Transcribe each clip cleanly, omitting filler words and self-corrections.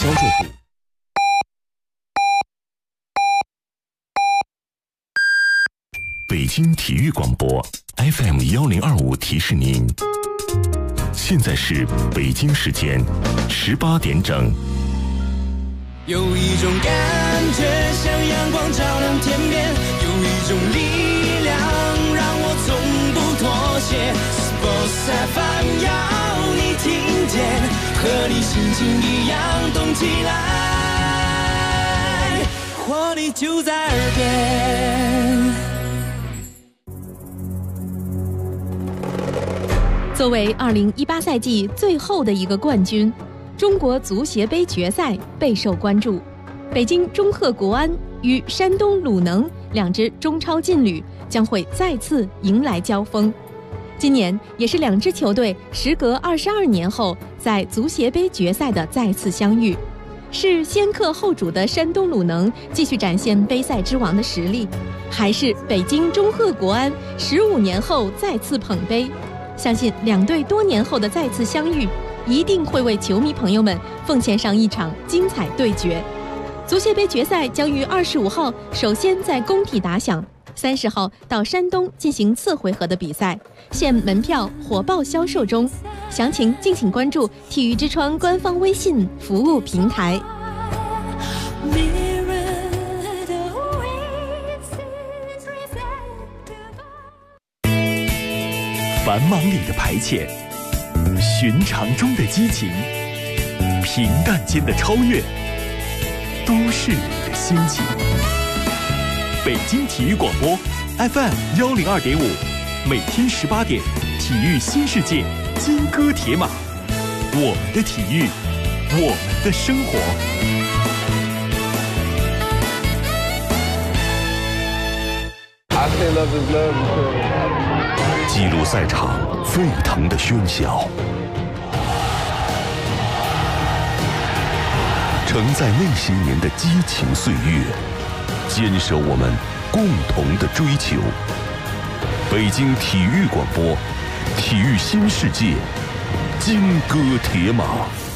销售部。 北京体育广播 FM1025提示您，现在是北京时间18点整。 有一种感觉像阳光照亮天边，有一种力量让我从不妥协。Sports FM 要你听见，和你心情一样动起来，活力就在耳边。 作为2018赛季最后的一个冠军，中国足协杯决赛备受关注。北京中赫国安与山东鲁能两支中超劲旅将会再次迎来交锋。今年也是两支球队时隔22年后在足协杯决赛的再次相遇。是先客后主的山东鲁能继续展现杯赛之王的实力，还是北京中赫国安15年后再次捧杯？相信两队多年后的再次相遇，一定会为球迷朋友们奉献上一场精彩对决。足协杯决赛将于25号首先在工体打响，30号到山东进行4回合的比赛，现门票火爆销售中，详情敬请关注体育之窗官方微信服务平台。 繁忙里的排遣，寻常中的激情，平淡间的超越，都市里的心情。北京体育广播 FM102.5，每天18点，体育新世界，金戈铁马，我们的体育，我们的生活。记录赛场沸腾的喧嚣，承载那些年的激情岁月，坚守我们共同的追求。北京体育广播，体育新世界，金戈铁马。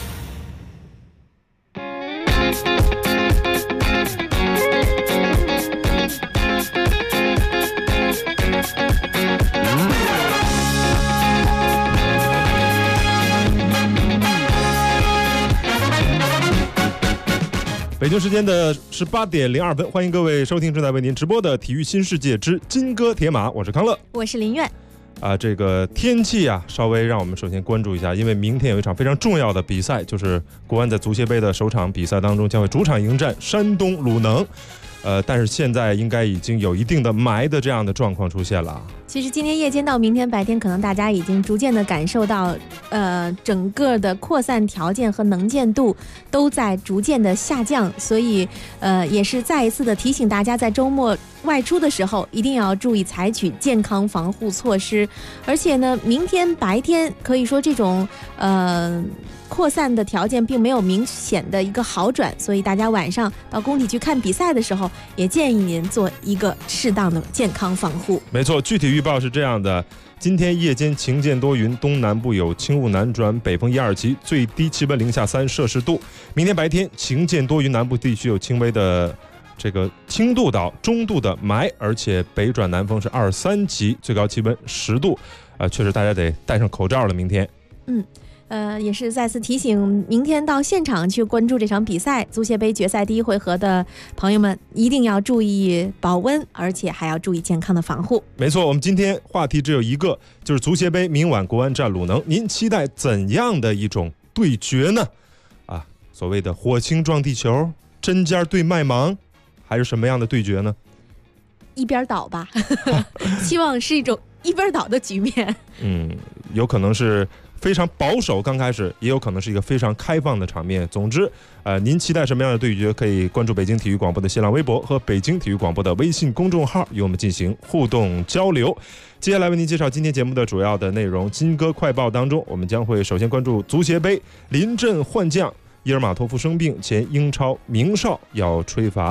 北京时间的18点02分，欢迎各位收听正在为您直播的体育新世界之金戈铁马，我是康乐， 我是林苑。 这个天气啊，稍微让我们首先关注一下，因为明天有一场非常重要的比赛，就是国安在足协杯的首场比赛当中将会主场迎战山东鲁能。但是现在应该已经有一定的霾的这样的状况出现了。 其实今天夜间到明天白天，可能大家已经逐渐的感受到，整个的扩散条件和能见度都在逐渐的下降，所以也是再一次的提醒大家，在周末外出的时候一定要注意采取健康防护措施。而且呢，明天白天可以说这种扩散的条件并没有明显的一个好转，所以大家晚上到工体去看比赛的时候，也建议您做一个适当的健康防护。 没错，具体预报是这样的：今天夜间晴间多云，东南部有轻雾南转北风1、2级，最低气温零下3摄氏度。明天白天晴间多云，南部地区有轻微的这个轻度到中度的霾，而且北转南风是2、3级，最高气温10度。确实大家得戴上口罩了。明天， 也是再次提醒，明天到现场去关注这场比赛，足协杯决赛第1回合的朋友们一定要注意保温，而且还要注意健康的防护。 没错，我们今天话题只有一个，就是足协杯明晚国安战鲁能，您期待怎样的一种对决呢？所谓的火星撞地球，针尖对麦芒，还是什么样的对决呢？ 一边倒吧希望是一种一边倒的局面。 有可能是非常保守，刚开始也有可能是一个非常开放的场面。总之，您期待什么样的对决，可以关注北京体育广播的新浪微博和北京体育广播的微信公众号，与我们进行互动交流。接下来为您介绍今天节目的主要的内容。金戈快报当中，我们将会首先关注足协杯临阵换将，伊尔马托夫生病，前英超名哨要吹罚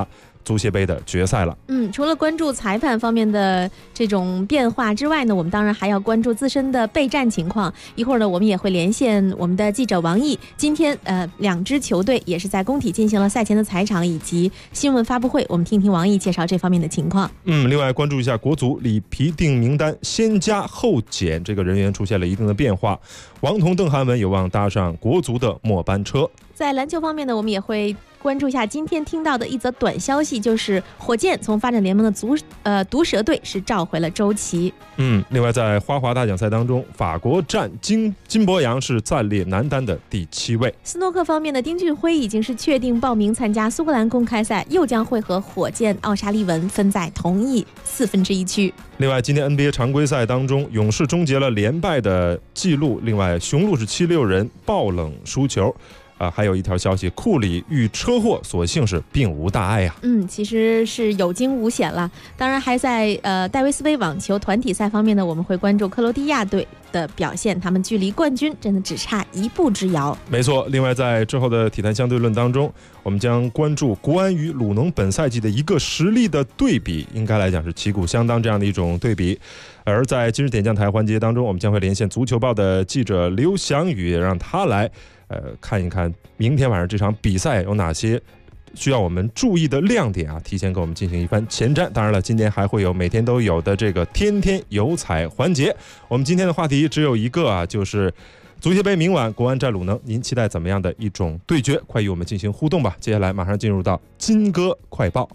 足协杯的决赛了。 除了关注裁判方面的这种变化之外呢，我们当然还要关注自身的备战情况。一会儿呢，我们也会连线我们的记者王毅。今天两支球队也是在工体进行了赛前的采场以及新闻发布会，我们听听王毅介绍这方面的情况。 另外关注一下国足里皮定名单先加后减，这个人员出现了一定的变化，王彤、邓涵文有望搭上国足的末班车。 在篮球方面呢，我们也会关注一下今天听到的一则短消息，就是火箭从发展联盟的毒蛇队是召回了周琦。 另外在花滑大奖赛当中，法国站金博洋是暂列男单的第7位。 斯诺克方面的丁俊晖已经是确定报名参加苏格兰公开赛，又将会和火箭奥沙利文分在同一1/4区。 另外今天 NBA 常规赛当中，勇士终结了连败的记录，另外雄鹿是76人爆冷输球。还有一条消息，库里遇车祸，所幸是并无大碍呀。 其实是有惊无险了。当然还在戴维斯杯网球团体赛方面呢，我们会关注克罗地亚队的表现，他们距离冠军真的只差1步之遥。 没错。另外在之后的体坛相对论当中，我们将关注国安与鲁能本赛季的一个实力的对比，应该来讲是旗鼓相当这样的一种对比。而在今日点将台环节当中，我们将会连线足球报的记者刘翔宇，让他来看一看明天晚上这场比赛有哪些需要我们注意的亮点啊，提前给我们进行一番前瞻。当然了，今天还会有每天都有的这个天天有彩环节。我们今天的话题只有一个啊，就是足协杯明晚国安战鲁能，您期待怎么样的一种对决？快与我们进行互动吧。接下来马上进入到金歌快报。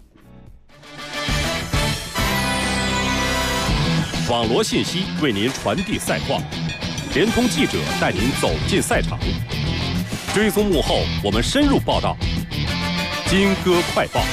网罗信息为您传递赛况，联通记者带您走进赛场，追踪幕后我们深入报道。金歌快报。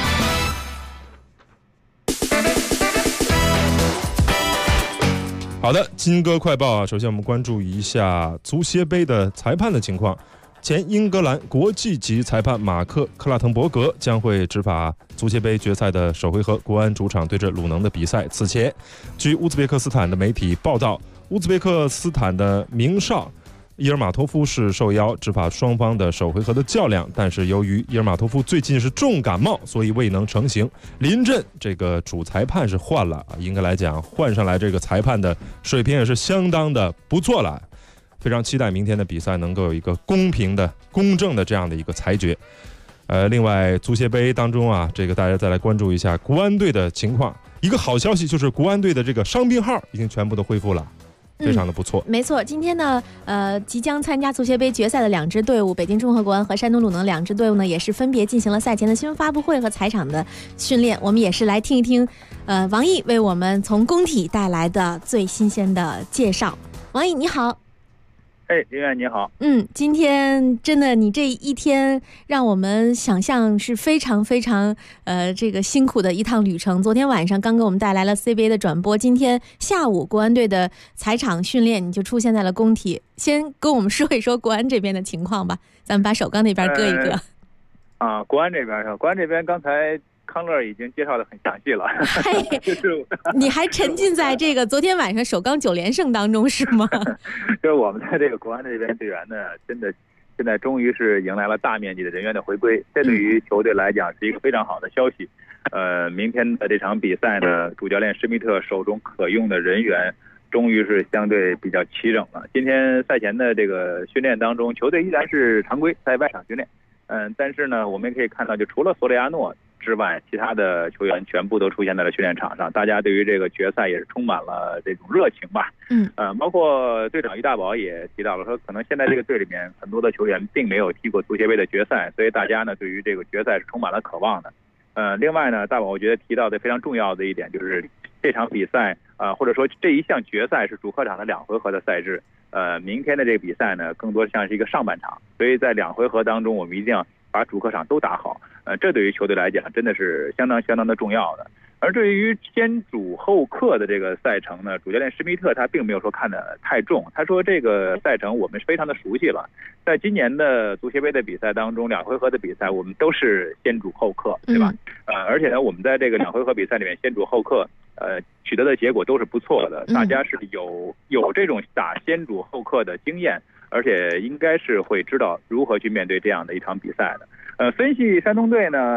好的，金歌快报啊，首先我们关注一下足协杯的裁判的情况。前英格兰国际级裁判马克·克拉滕伯格将会执法足协杯决赛的首回合国安主场对阵鲁能的比赛。此前，据乌兹别克斯坦的媒体报道，乌兹别克斯坦的名少伊尔马托夫是受邀执法双方的首回合的较量，但是由于伊尔马托夫最近是重感冒，所以未能成行。临阵这个主裁判是换了，应该来讲换上来这个裁判的水平也是相当的不错了。非常期待明天的比赛能够有一个公平的、公正的这样的一个裁决。另外足协杯当中啊，这个大家再来关注一下国安队的情况。一个好消息就是国安队的这个伤病号已经全部都恢复了。非常的不错。 没错，今天呢，即将参加足协杯决赛的2支队伍，北京中赫国安和山东鲁能2支队伍呢，也是分别进行了赛前的新闻发布会和采场的训练。我们也是来听一听，王毅为我们从工体带来的最新鲜的介绍。王毅你好。 林远你好。 今天真的你这一天让我们想象是非常非常这个辛苦的一趟旅程。昨天晚上刚给我们带来了 CBA 的转播，今天下午国安队的采场训练你就出现在了工体。先跟我们说一说国安这边的情况吧，咱们把首钢那边搁一搁。 国安这边刚才康乐已经介绍的很详细了。 你还沉浸在这个昨天晚上首钢9连胜当中是吗？ 就是我们在这个国安这边队员呢，真的现在终于是迎来了大面积的人员的回归，这对于球队来讲是一个非常好的消息。明天的这场比赛呢，主教练施密特手中可用的人员终于是相对比较齐整了。今天赛前的这个训练当中，球队依然是常规在外场训练，但是呢，我们可以看到，就除了索里亚诺之外，其他的球员全部都出现在了训练场上，大家对于这个决赛也是充满了这种热情吧。包括队长于大宝也提到了，说可能现在这个队里面很多的球员并没有踢过足协杯的决赛，所以大家呢对于这个决赛是充满了渴望的。另外呢，大宝我觉得提到的非常重要的一点就是这场比赛或者说这一项决赛是主客场的2回合的赛制。明天的这个比赛呢，更多像是一个上半场，所以在2回合当中，我们一定要把主客场都打好。这对于球队来讲真的是相当的重要的。而对于先主后客的这个赛程呢，主教练施密特他并没有说看得太重，他说这个赛程我们是非常的熟悉了，在今年的足协杯的比赛当中2回合的比赛我们都是先主后客，对吧？而且呢，我们在这个2回合比赛里面先主后客取得的结果都是不错的，大家是有这种打先主后客的经验，而且应该是会知道如何去面对这样的一场比赛的。分析山东队呢，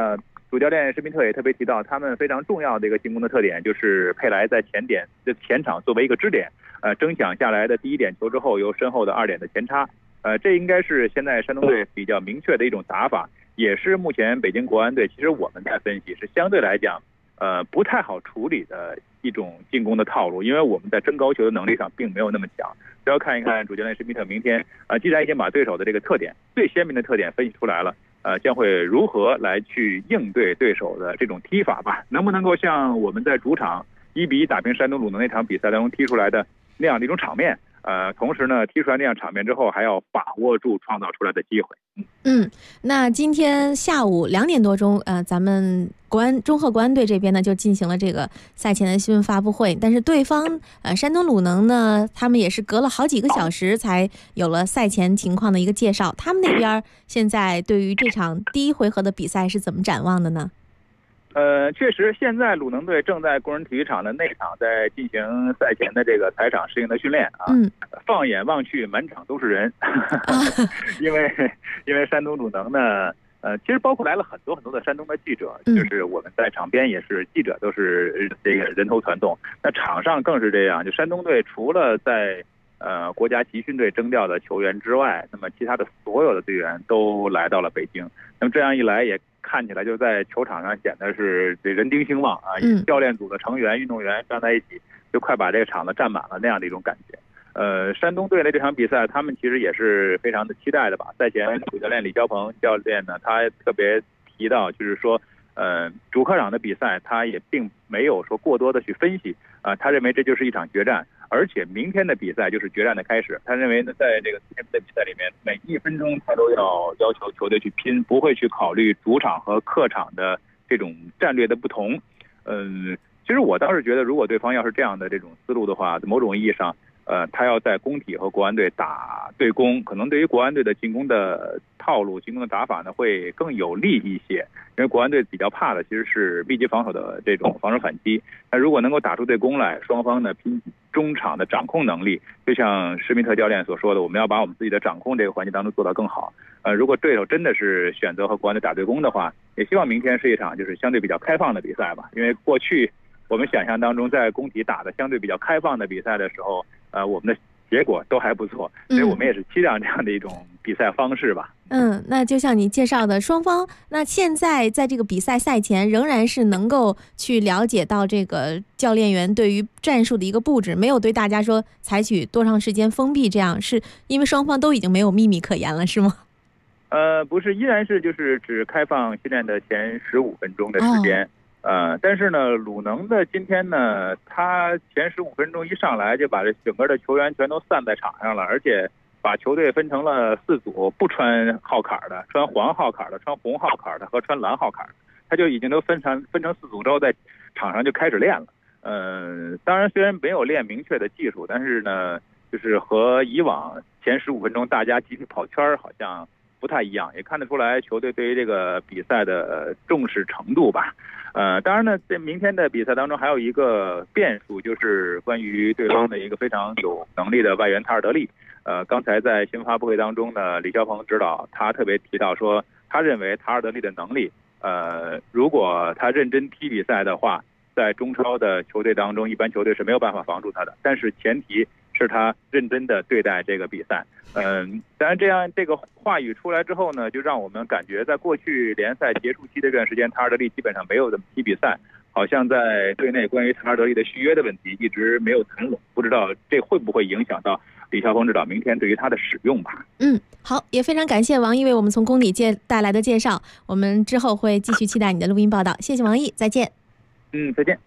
主教练施密特也特别提到，他们非常重要的一个进攻的特点就是佩莱在前场作为一个支点，争抢下来的第1点球之后，由身后的2点的前插，这应该是现在山东队比较明确的一种打法，也是目前北京国安队其实我们在分析是相对来讲，不太好处理的一种进攻的套路，因为我们在争高球的能力上并没有那么强。只要看一看主教练施密特明天，既然已经把对手的这个特点最鲜明的特点分析出来了。将会如何来去应对对手的这种踢法吧？能不能够像我们在主场1-1打平山东鲁能那场比赛当中踢出来的那样的一种场面？同时呢，踢出来那样场面之后，还要把握住创造出来的机会。 那今天下午2点多钟，咱们中赫国安队这边呢就进行了这个赛前的新闻发布会，但是对方山东鲁能呢，他们也是隔了好几个小时才有了赛前情况的一个介绍。他们那边现在对于这场第1回合的比赛是怎么展望的呢？ 确实，现在鲁能队正在工人体育场的内场在进行赛前的这个踩场适应的训练啊。放眼望去，满场都是人，因为山东鲁能呢，其实包括来了很多的山东的记者，就是我们在场边也是记者，都是这个人头攒动。那场上更是这样，就山东队除了在国家集训队征调的球员之外，那么其他的所有的队员都来到了北京。那么这样一来，也看起来就在球场上显得是这人丁兴旺啊，教练组的成员、运动员站在一起，就快把这个场子占满了那样的一种感觉。山东队的这场比赛，他们其实也是非常的期待的吧。赛前主教练李霄鹏教练呢，他特别提到，就是说，主客场的比赛，他也并没有说过多的去分析啊，他认为这就是一场决战，而且明天的比赛就是决战的开始。他认为呢，在这个今天的比赛里面，每1分钟他都要求球队去拼，不会去考虑主场和客场的这种战略的不同。其实我倒是觉得，如果对方要是这样的这种思路的话，某种意义上，他要在工体和国安队打对攻，可能对于国安队的进攻的套路、进攻的打法呢，会更有利一些。因为国安队比较怕的其实是密集防守的这种防守反击。那如果能够打出对攻来，双方呢拼中场的掌控能力，就像施密特教练所说的，我们要把我们自己的掌控这个环节当中做到更好。如果对手真的是选择和国安队打对攻的话，也希望明天是一场就是相对比较开放的比赛吧。因为过去我们想象当中，在工体打的相对比较开放的比赛的时候，我们的结果都还不错，所以我们也是期待这样的一种比赛方式吧。 那就像你介绍的，双方那现在在这个比赛赛前仍然是能够去了解到这个教练员对于战术的一个布置，没有对大家说采取多长时间封闭，这样是因为双方都已经没有秘密可言了，是吗？ 不是，依然是就是只开放训练的前15分钟的时间。但是呢，鲁能的今天呢，他前15分钟一上来就把这整个的球员全都散在场上了，而且把球队分成了4组，不穿号坎的、穿黄号坎的、穿红号坎的和穿蓝号坎的，他就已经都分成4组之后，在场上就开始练了。当然虽然没有练明确的技术，但是呢，就是和以往前15分钟大家集体跑圈好像不太一样，也看得出来球队对于这个比赛的重视程度吧。当然呢，在明天的比赛当中还有一个变数，就是关于对方的一个非常有能力的外援塔尔德利。刚才在新闻发布会当中呢，李霄鹏指导他特别提到说，他认为塔尔德利的能力，如果他认真踢比赛的话，在中超的球队当中，一般球队是没有办法防住他的，但是前提是他认真的对待这个比赛。当然这个话语出来之后呢，就让我们感觉在过去联赛结束期的这段时间，塔尔德利基本上没有怎么踢比赛，好像在队内关于塔尔德利的续约的问题一直没有谈拢，不知道这会不会影响到李霄鹏指导明天对于他的使用吧。 好，也非常感谢王毅为我们从工体带来的介绍，我们之后会继续期待你的录音报道。谢谢王毅，再见。 再见。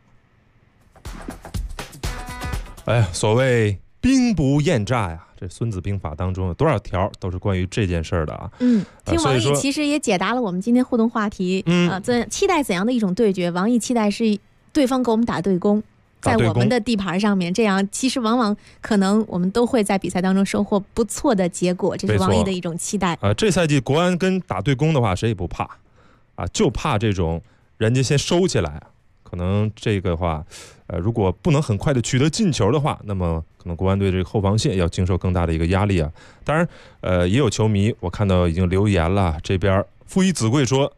哎呀，所谓兵不厌诈呀，这《孙子兵法》当中有多少条都是关于这件事儿的啊。 听王毅其实也解答了我们今天互动话题。期待怎样的一种对决？王毅期待是对方给我们打对攻，在我们的地盘上面，这样其实往往可能我们都会在比赛当中收获不错的结果，这是王毅的一种期待。 这赛季国安跟打对攻的话，谁也不怕啊，就怕这种人家先收起来。可能这个话，如果不能很快的取得进球的话，那么可能国安队这个后防线要经受更大的一个压力啊。当然，也有球迷我看到已经留言了，这边傅一子贵说，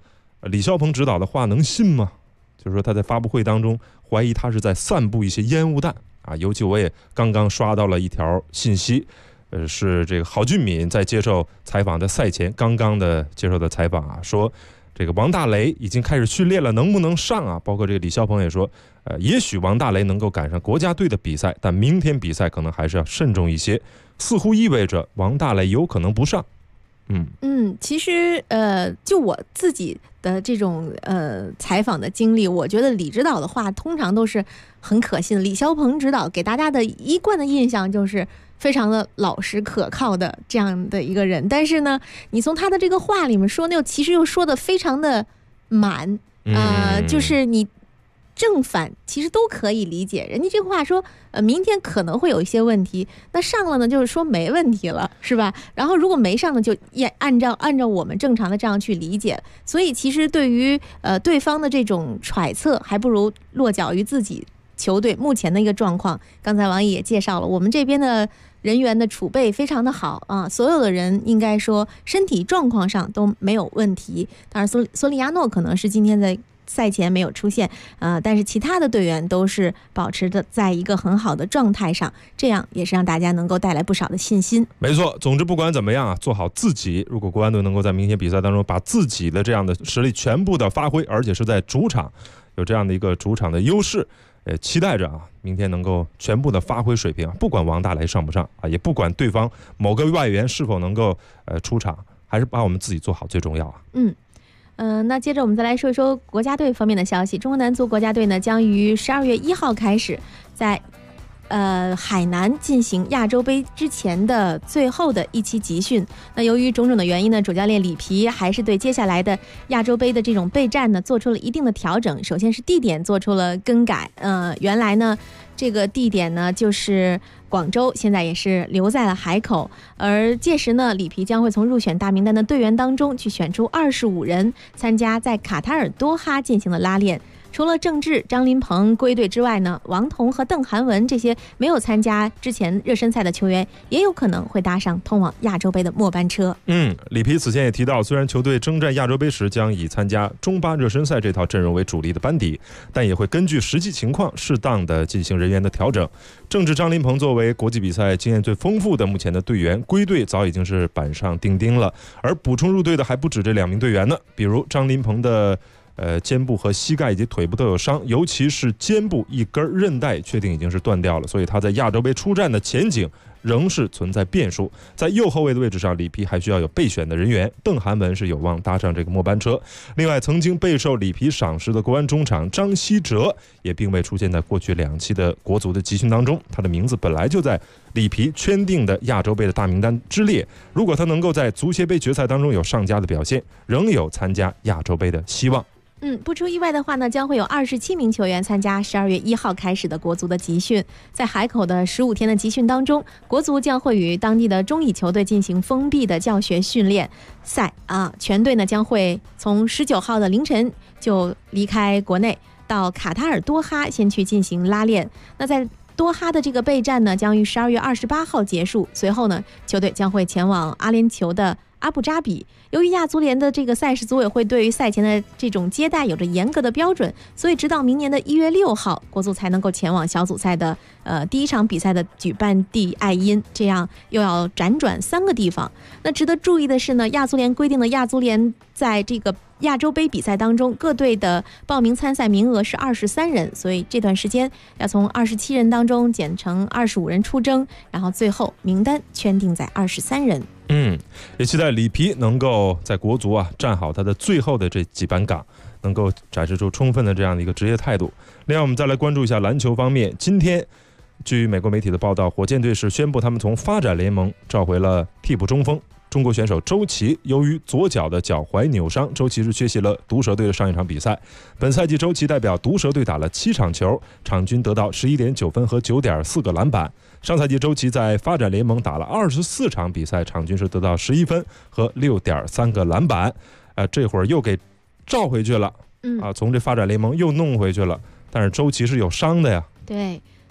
李霄鹏指导的话能信吗？就是说他在发布会当中怀疑他是在散布一些烟雾弹啊。尤其我也刚刚刷到了一条信息，是这个郝俊敏在接受采访的赛前刚刚的接受的采访啊，说这个王大雷已经开始训练了，能不能上啊？包括这个李霄鹏也说，也许王大雷能够赶上国家队的比赛，但明天比赛可能还是要慎重一些，似乎意味着王大雷有可能不上。 其实就我自己的这种采访的经历，我觉得李指导的话通常都是很可信。李霄鹏指导给大家的一贯的印象就是非常的老实可靠的这样的一个人，但是呢，你从他的这个话里面说，那其实又说的非常的满，就是你正反其实都可以理解。人家这话说，明天可能会有一些问题，那上了呢，就是说没问题了，是吧？然后如果没上呢，就也按照我们正常的这样去理解。所以其实对于对方的这种揣测，还不如落脚于自己球队目前的一个状况。刚才王毅也介绍了，我们这边的人员的储备非常的好啊，所有的人应该说身体状况上都没有问题。当然索里亚诺可能是今天在赛前没有出现，但是其他的队员都是保持着在一个很好的状态上，这样也是让大家能够带来不少的信心。 没错，总之不管怎么样啊，做好自己。如果国安队能够在明天比赛当中把自己的这样的实力全部的发挥，而且是在主场有这样的一个主场的优势，期待着啊，明天能够全部的发挥水平，不管王大雷上不上啊，也不管对方某个外援是否能够出场，还是把我们自己做好最重要啊。 那接着我们再来说一说国家队方面的消息。中国男足国家队呢，将于12月1号开始在海南进行亚洲杯之前的最后的一期集训。那由于种种的原因呢，主教练里皮还是对接下来的亚洲杯的这种备战呢做出了一定的调整。首先是地点做出了更改，原来呢这个地点呢就是广州，现在也是留在了海口。而届时呢，里皮将会从入选大名单的队员当中去选出25人，参加在卡塔尔多哈进行的拉练。除了郑智、张琳芃归队之外呢，王彤和邓涵文这些没有参加之前热身赛的球员，也有可能会搭上通往亚洲杯的末班车。 里皮此前也提到，虽然球队征战亚洲杯时将以参加中巴热身赛这套阵容为主力的班底，但也会根据实际情况适当的进行人员的调整。郑智、张琳芃作为国际比赛经验最丰富的目前的队员，归队早已经是板上钉钉了。而补充入队的还不止这2名队员呢，比如张琳芃的肩部和膝盖以及腿部都有伤，尤其是肩部一根韧带确定已经是断掉了，所以他在亚洲杯出战的前景仍是存在变数。在右后卫的位置上，里皮还需要有备选的人员，邓涵文是有望搭上这个末班车。另外，曾经备受里皮赏识的国安中场张稀哲也并未出现在过去2期的国足的集训当中，他的名字本来就在里皮圈定的亚洲杯的大名单之列。如果他能够在足协杯决赛当中有上佳的表现，仍有参加亚洲杯的希望。 不出意外的话呢，将会有27名球员参加12月1号开始的国足的集训。在海口的15天的集训当中，国足将会与当地的中乙球队进行封闭的教学训练赛全队呢将会从19号的凌晨就离开国内，到卡塔尔多哈先去进行拉练。那在多哈的这个备战呢，将于12月28号结束。随后呢，球队将会前往阿联酋的阿布扎比。由于亚足联的这个赛事组委会对于赛前的这种接待有着严格的标准，所以直到明年的1月6号，国足才能够前往小组赛的第一场比赛的举办地爱因，这样又要辗转3个地方。那值得注意的是呢，亚足联规定的亚足联在这个亚洲杯比赛当中，各队的报名参赛名额是23人，所以这段时间要从27人当中减成25人出征，然后最后名单圈定在23人。 也期待里皮能够在国足站好他的最后的这几班岗，能够展示出充分的这样的一个职业态度。另外，我们再来关注一下篮球方面。今天据美国媒体的报道，火箭队是宣布他们从发展联盟召回了替补中锋中国选手周琦。由于左脚的脚踝扭伤，周琦是缺席了毒蛇队的上一场比赛。本赛季周琦代表毒蛇队打了7场球，场均得到11.9分和9.4个篮板。上赛季周琦在发展联盟打了24场比赛，场均是得到11分和6.3个篮板。这会儿又给召回去了，从这发展联盟又弄回去了。但是周琦是有伤的呀。 对，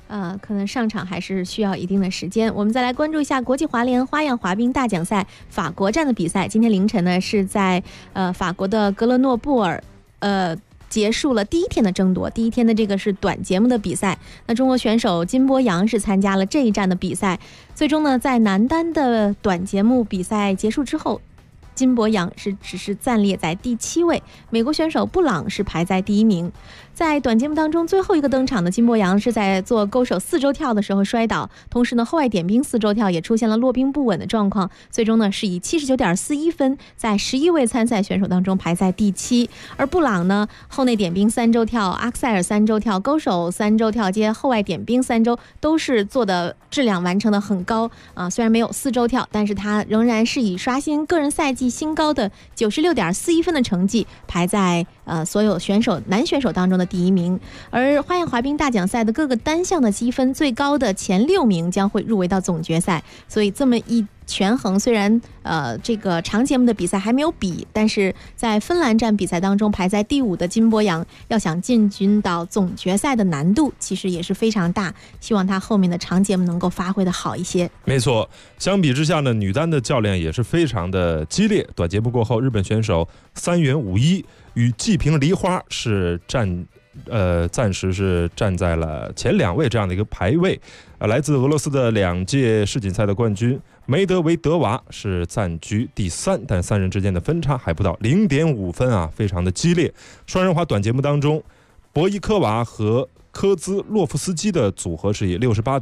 可能上场还是需要一定的时间。我们再来关注一下国际滑联花样滑冰大奖赛法国站的比赛。今天凌晨呢是在法国的格勒诺布尔结束了第一天的争夺。第一天的这个是短节目的比赛，那中国选手金博洋是参加了这一站的比赛。最终呢，在男单的短节目比赛结束之后，金博洋只是暂列在第7位，美国选手布朗是排在第1名。在短节目当中最后一个登场的金博洋是在做勾手4周跳的时候摔倒，同时呢后外点冰4周跳也出现了落冰不稳的状况，最终呢是以 79.41 分在11位参赛选手当中排在第7。而布朗呢后内点冰3周跳、阿克塞尔3周跳、勾手3周跳接后外点冰3周都是做的质量完成的很高虽然没有4周跳，但是他仍然是以刷新个人赛季新高的 96.41 分的成绩排在所有男选手当中的第1名。而花样滑冰大奖赛的各个单项的积分最高的前6名将会入围到总决赛。所以这么一权衡，虽然这个长节目的比赛还没有比，但是在芬兰站比赛当中排在第5的金博洋要想进军到总决赛的难度其实也是非常大，希望他后面的长节目能够发挥的好一些。 没错，相比之下呢，女单的较量也是非常的激烈。短节目过后，日本选手三原武一与纪平梨花是暂时是站在了前2位这样的一个排位。来自俄罗斯的2届世锦赛的冠军梅德韦德娃是暂居第3，但3人之间的分差还不到 0.5 分啊，非常的激烈。双人滑短节目当中，博伊科娃和科兹洛夫斯基的组合是以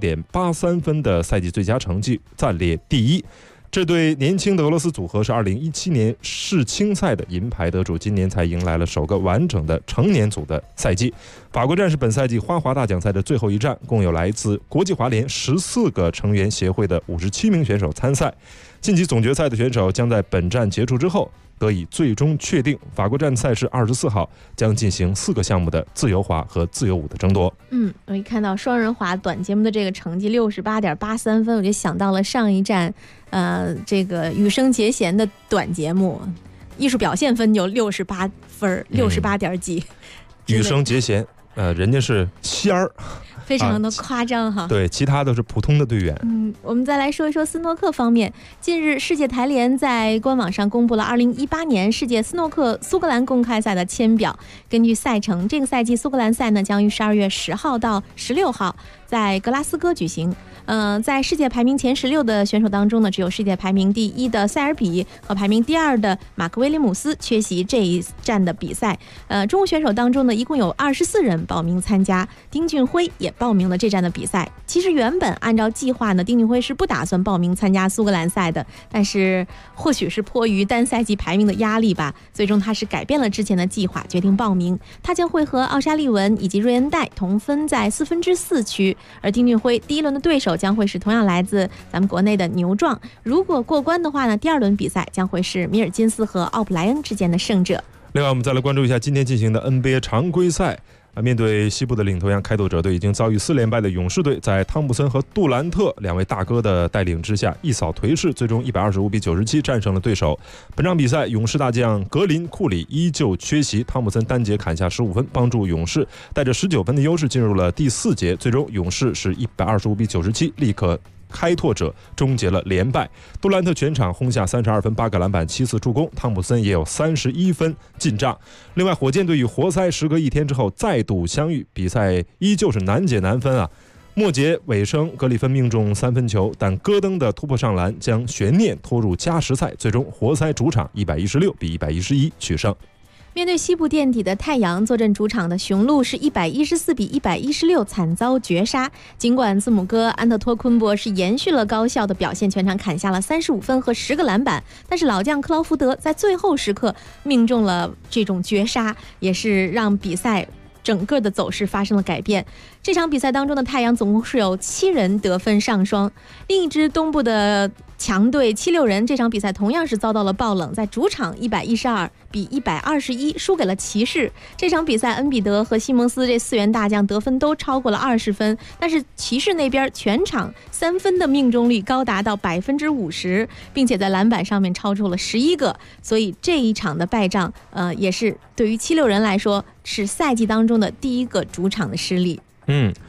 68.83 分的赛季最佳成绩暂列第1。这对年轻的俄罗斯组合是2017年世青赛的银牌得主，今年才迎来了首个完整的成年组的赛季。法国站是本赛季花滑大奖赛的最后一站，共有来自国际滑联14个成员协会的57名选手参赛。晋级总决赛的选手将在本站结束之后得以最终确定。法国站赛事24号将进行4个项目的自由滑和自由舞的争夺。 我一看到双人滑短节目的这个成绩 68.83 分，我就想到了上一站这个羽生结弦的短节目，艺术表现分有68分，68点几。 羽生结弦人家是仙儿， 非常的夸张哈。 对，其他都是普通的队员。 我们再来说一说斯诺克方面。近日，世界台联在官网上公布了2018年世界斯诺克苏格兰公开赛的签表。根据赛程，这个赛季苏格兰赛呢将于12月10号到16号在格拉斯哥举行。在世界排名前16的选手当中呢，只有世界排名第1的塞尔比和排名第2的马克威廉姆斯缺席这一站的比赛。中国选手当中呢，一共有24人报名参加，丁俊晖也报名了这站的比赛。其实原本按照计划呢，丁俊晖是不打算报名参加苏格兰赛的，但是或许是迫于单赛季排名的压力吧，最终他是改变了之前的计划，决定报名。他将会和奥沙利文以及瑞恩戴同分在4分之4区，而丁俊晖第1轮的对手将会是同样来自咱们国内的牛壮。如果过关的话呢，第2轮比赛将会是米尔金斯和奥普莱恩之间的胜者。 另外我们再来关注一下今天进行的 NBA 常规赛。面对西部的领头羊开拓者队，已经遭遇4连败的勇士队，在汤普森和杜兰特2位大哥的带领之下，一扫颓势，最终125比97战胜了对手。本场比赛，勇士大将格林库里依旧缺席，汤普森单节砍下15分，帮助勇士带着19分的优势进入了第4节。最终勇士是125比97力克开拓者，终结了连败。杜兰特全场轰下32分、8个篮板、7次助攻，汤普森也有31分进账。另外，火箭队与活塞时隔1天之后再度相遇，比赛依旧是难解难分啊。末节尾声，格里芬命中3分球，但戈登的突破上篮将悬念拖入加时赛，最终活塞主场116比111取胜。 面对西部垫底的太阳，坐镇主场的雄鹿是114比116惨遭绝杀。尽管字母哥安特托昆博是延续了高效的表现，全场砍下了35分和10个篮板，但是老将克劳福德在最后时刻命中了这种绝杀，也是让比赛整个的走势发生了改变。这场比赛当中的太阳总共是有7人得分上双，另一支东部的强队76人这场比赛同样是遭到了爆冷，在主场112比121输给了骑士。这场比赛恩比德和西蒙斯这4员大将得分都超过了20分，但是骑士那边全场3分的命中率高达到50%，并且在篮板上面超出了11个，所以这一场的败仗也是对于76人来说是赛季当中的第1个主场的失利。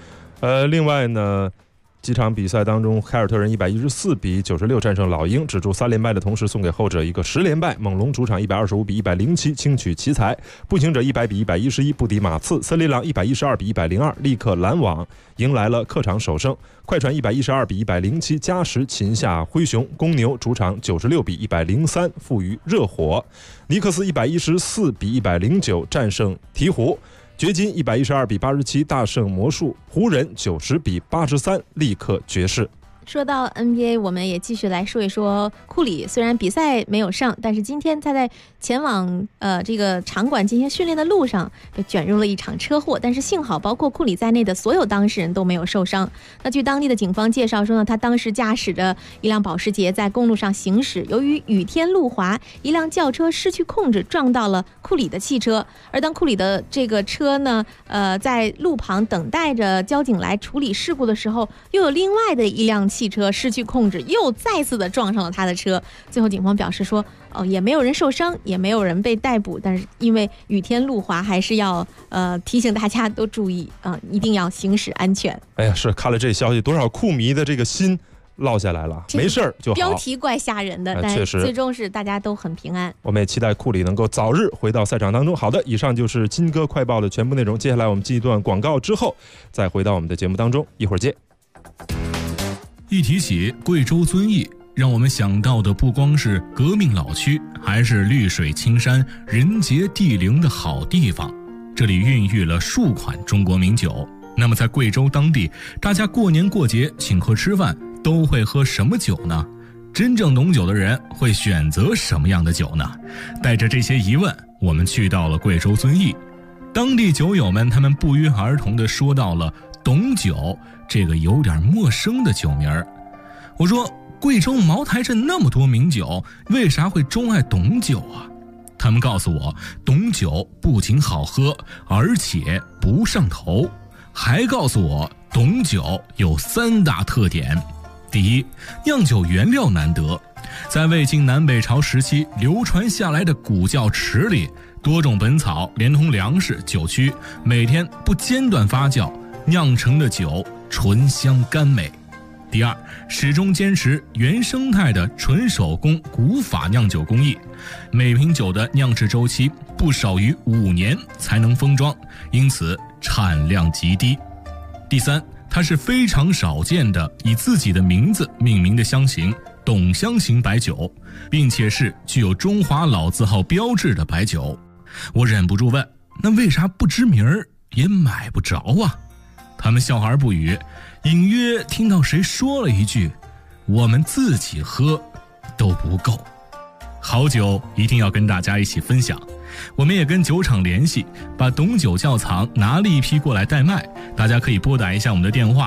另外呢，几场比赛当中，凯尔特人114比96战胜老鹰，止住3连败的同时，送给后者一个10连败。猛龙主场125比107轻取奇才，步行者100比111不敌马刺，森林狼112比102力克篮网，迎来了客场首胜。快船112比107加时擒下灰熊，公牛主场96比103负于热火，尼克斯114比109战胜鹈鹕。掘金112比87大胜魔术，湖人90比83力克爵士。 说到 NBA， 我们也继续来说一说库里。虽然比赛没有上，但是今天他在前往这个场馆进行训练的路上被卷入了一场车祸，但是幸好包括库里在内的所有当事人都没有受伤。那据当地的警方介绍说呢，他当时驾驶着一辆保时捷在公路上行驶，由于雨天路滑，一辆轿车失去控制撞到了库里的汽车。而当库里的这个车呢在路旁等待着交警来处理事故的时候，又有另外的一辆汽车失去控制，又再次的撞上了他的车。最后警方表示说，也没有人受伤，也没有人被逮捕，但是因为雨天路滑，还是要提醒大家都注意一定要行驶安全。 哎呀，是看了这消息，多少库迷的这个心落下来了，没事儿就好。 标题怪吓人的，但确实最终是大家都很平安。 我们也期待库里能够早日回到赛场当中。好的，以上就是金歌快报的全部内容。接下来我们进一段广告之后，再回到我们的节目当中，一会儿见。 一提起贵州遵义，让我们想到的不光是革命老区，还是绿水青山、人杰地灵的好地方。这里孕育了数款中国名酒。那么在贵州当地，大家过年过节请客吃饭都会喝什么酒呢？真正懂酒的人会选择什么样的酒呢？带着这些疑问，我们去到了贵州遵义。当地酒友们他们不约而同地说到了董酒这个有点陌生的酒名儿。我说，贵州茅台镇那么多名酒，为啥会钟爱董酒啊？他们告诉我，董酒不仅好喝，而且不上头，还告诉我董酒有3大特点。第一，酿酒原料难得，在魏晋南北朝时期流传下来的古窖池里，多种本草连同粮食、酒曲，每天不间断发酵，酿成的酒醇香甘美。第二，始终坚持原生态的纯手工古法酿酒工艺，每瓶酒的酿制周期不少于5年才能封装，因此产量极低。第三，它是非常少见的以自己的名字命名的香型董香型白酒，并且是具有中华老字号标志的白酒。我忍不住问，那为啥不知名儿也买不着啊？他们笑而不语，隐约听到谁说了一句，我们自己喝都不够。好酒一定要跟大家一起分享。我们也跟酒厂联系，把董酒窖藏拿了一批过来代卖，大家可以拨打一下我们的电话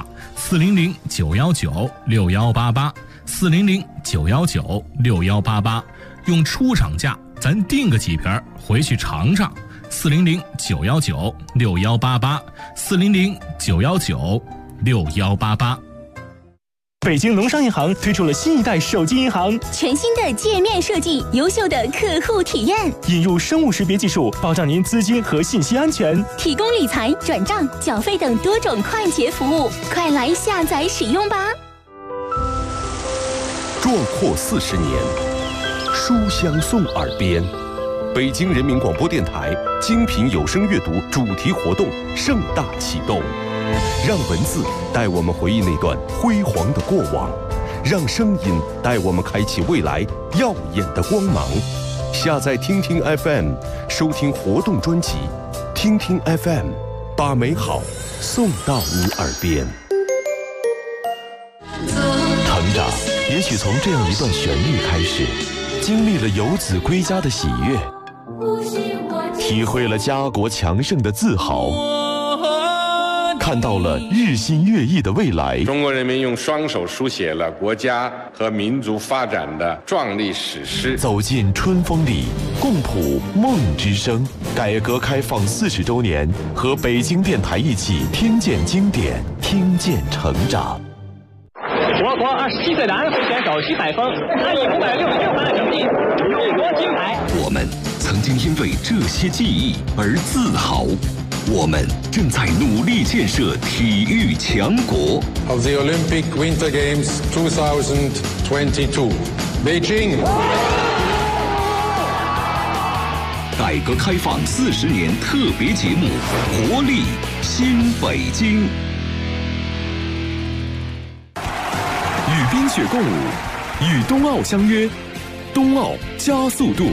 400-919-6188 400-919-6188，用出厂价咱订个几瓶回去尝尝。400-919-6188 400-919-6188。 北京农商银行推出了新一代手机银行， 全新的界面设计，优秀的客户体验， 引入生物识别技术，保障您资金和信息安全， 提供理财、转账、缴费等多种快捷服务，快来下载使用吧！ 壮阔40年，书香送耳边。北京人民广播电台精品有声阅读主题活动盛大启动，让文字带我们回忆那段辉煌的过往，让声音带我们开启未来耀眼的光芒。下载听听 FM， 收听活动专辑，听听 FM， 把美好送到你耳边。成长也许从这样一段旋律开始，经历了游子归家的喜悦，体会了家国强盛的自豪，看到了日新月异的未来。 中国人民用双手书写了国家和民族发展的壮丽史诗。 走进春风里，共谱梦之声。改革开放40周年，和北京电台一起听见经典，听见成长。 我国27岁的安徽选手徐海峰，他以566分的成绩勇夺金牌。 我们曾经因为这些记忆而自豪。 我们正在努力建设体育强国。 Of the Olympic Winter Games 2022, Beijing. 改革开放40年特别节目《活力新北京》，与冰雪共舞，与冬奥相约，冬奥加速度。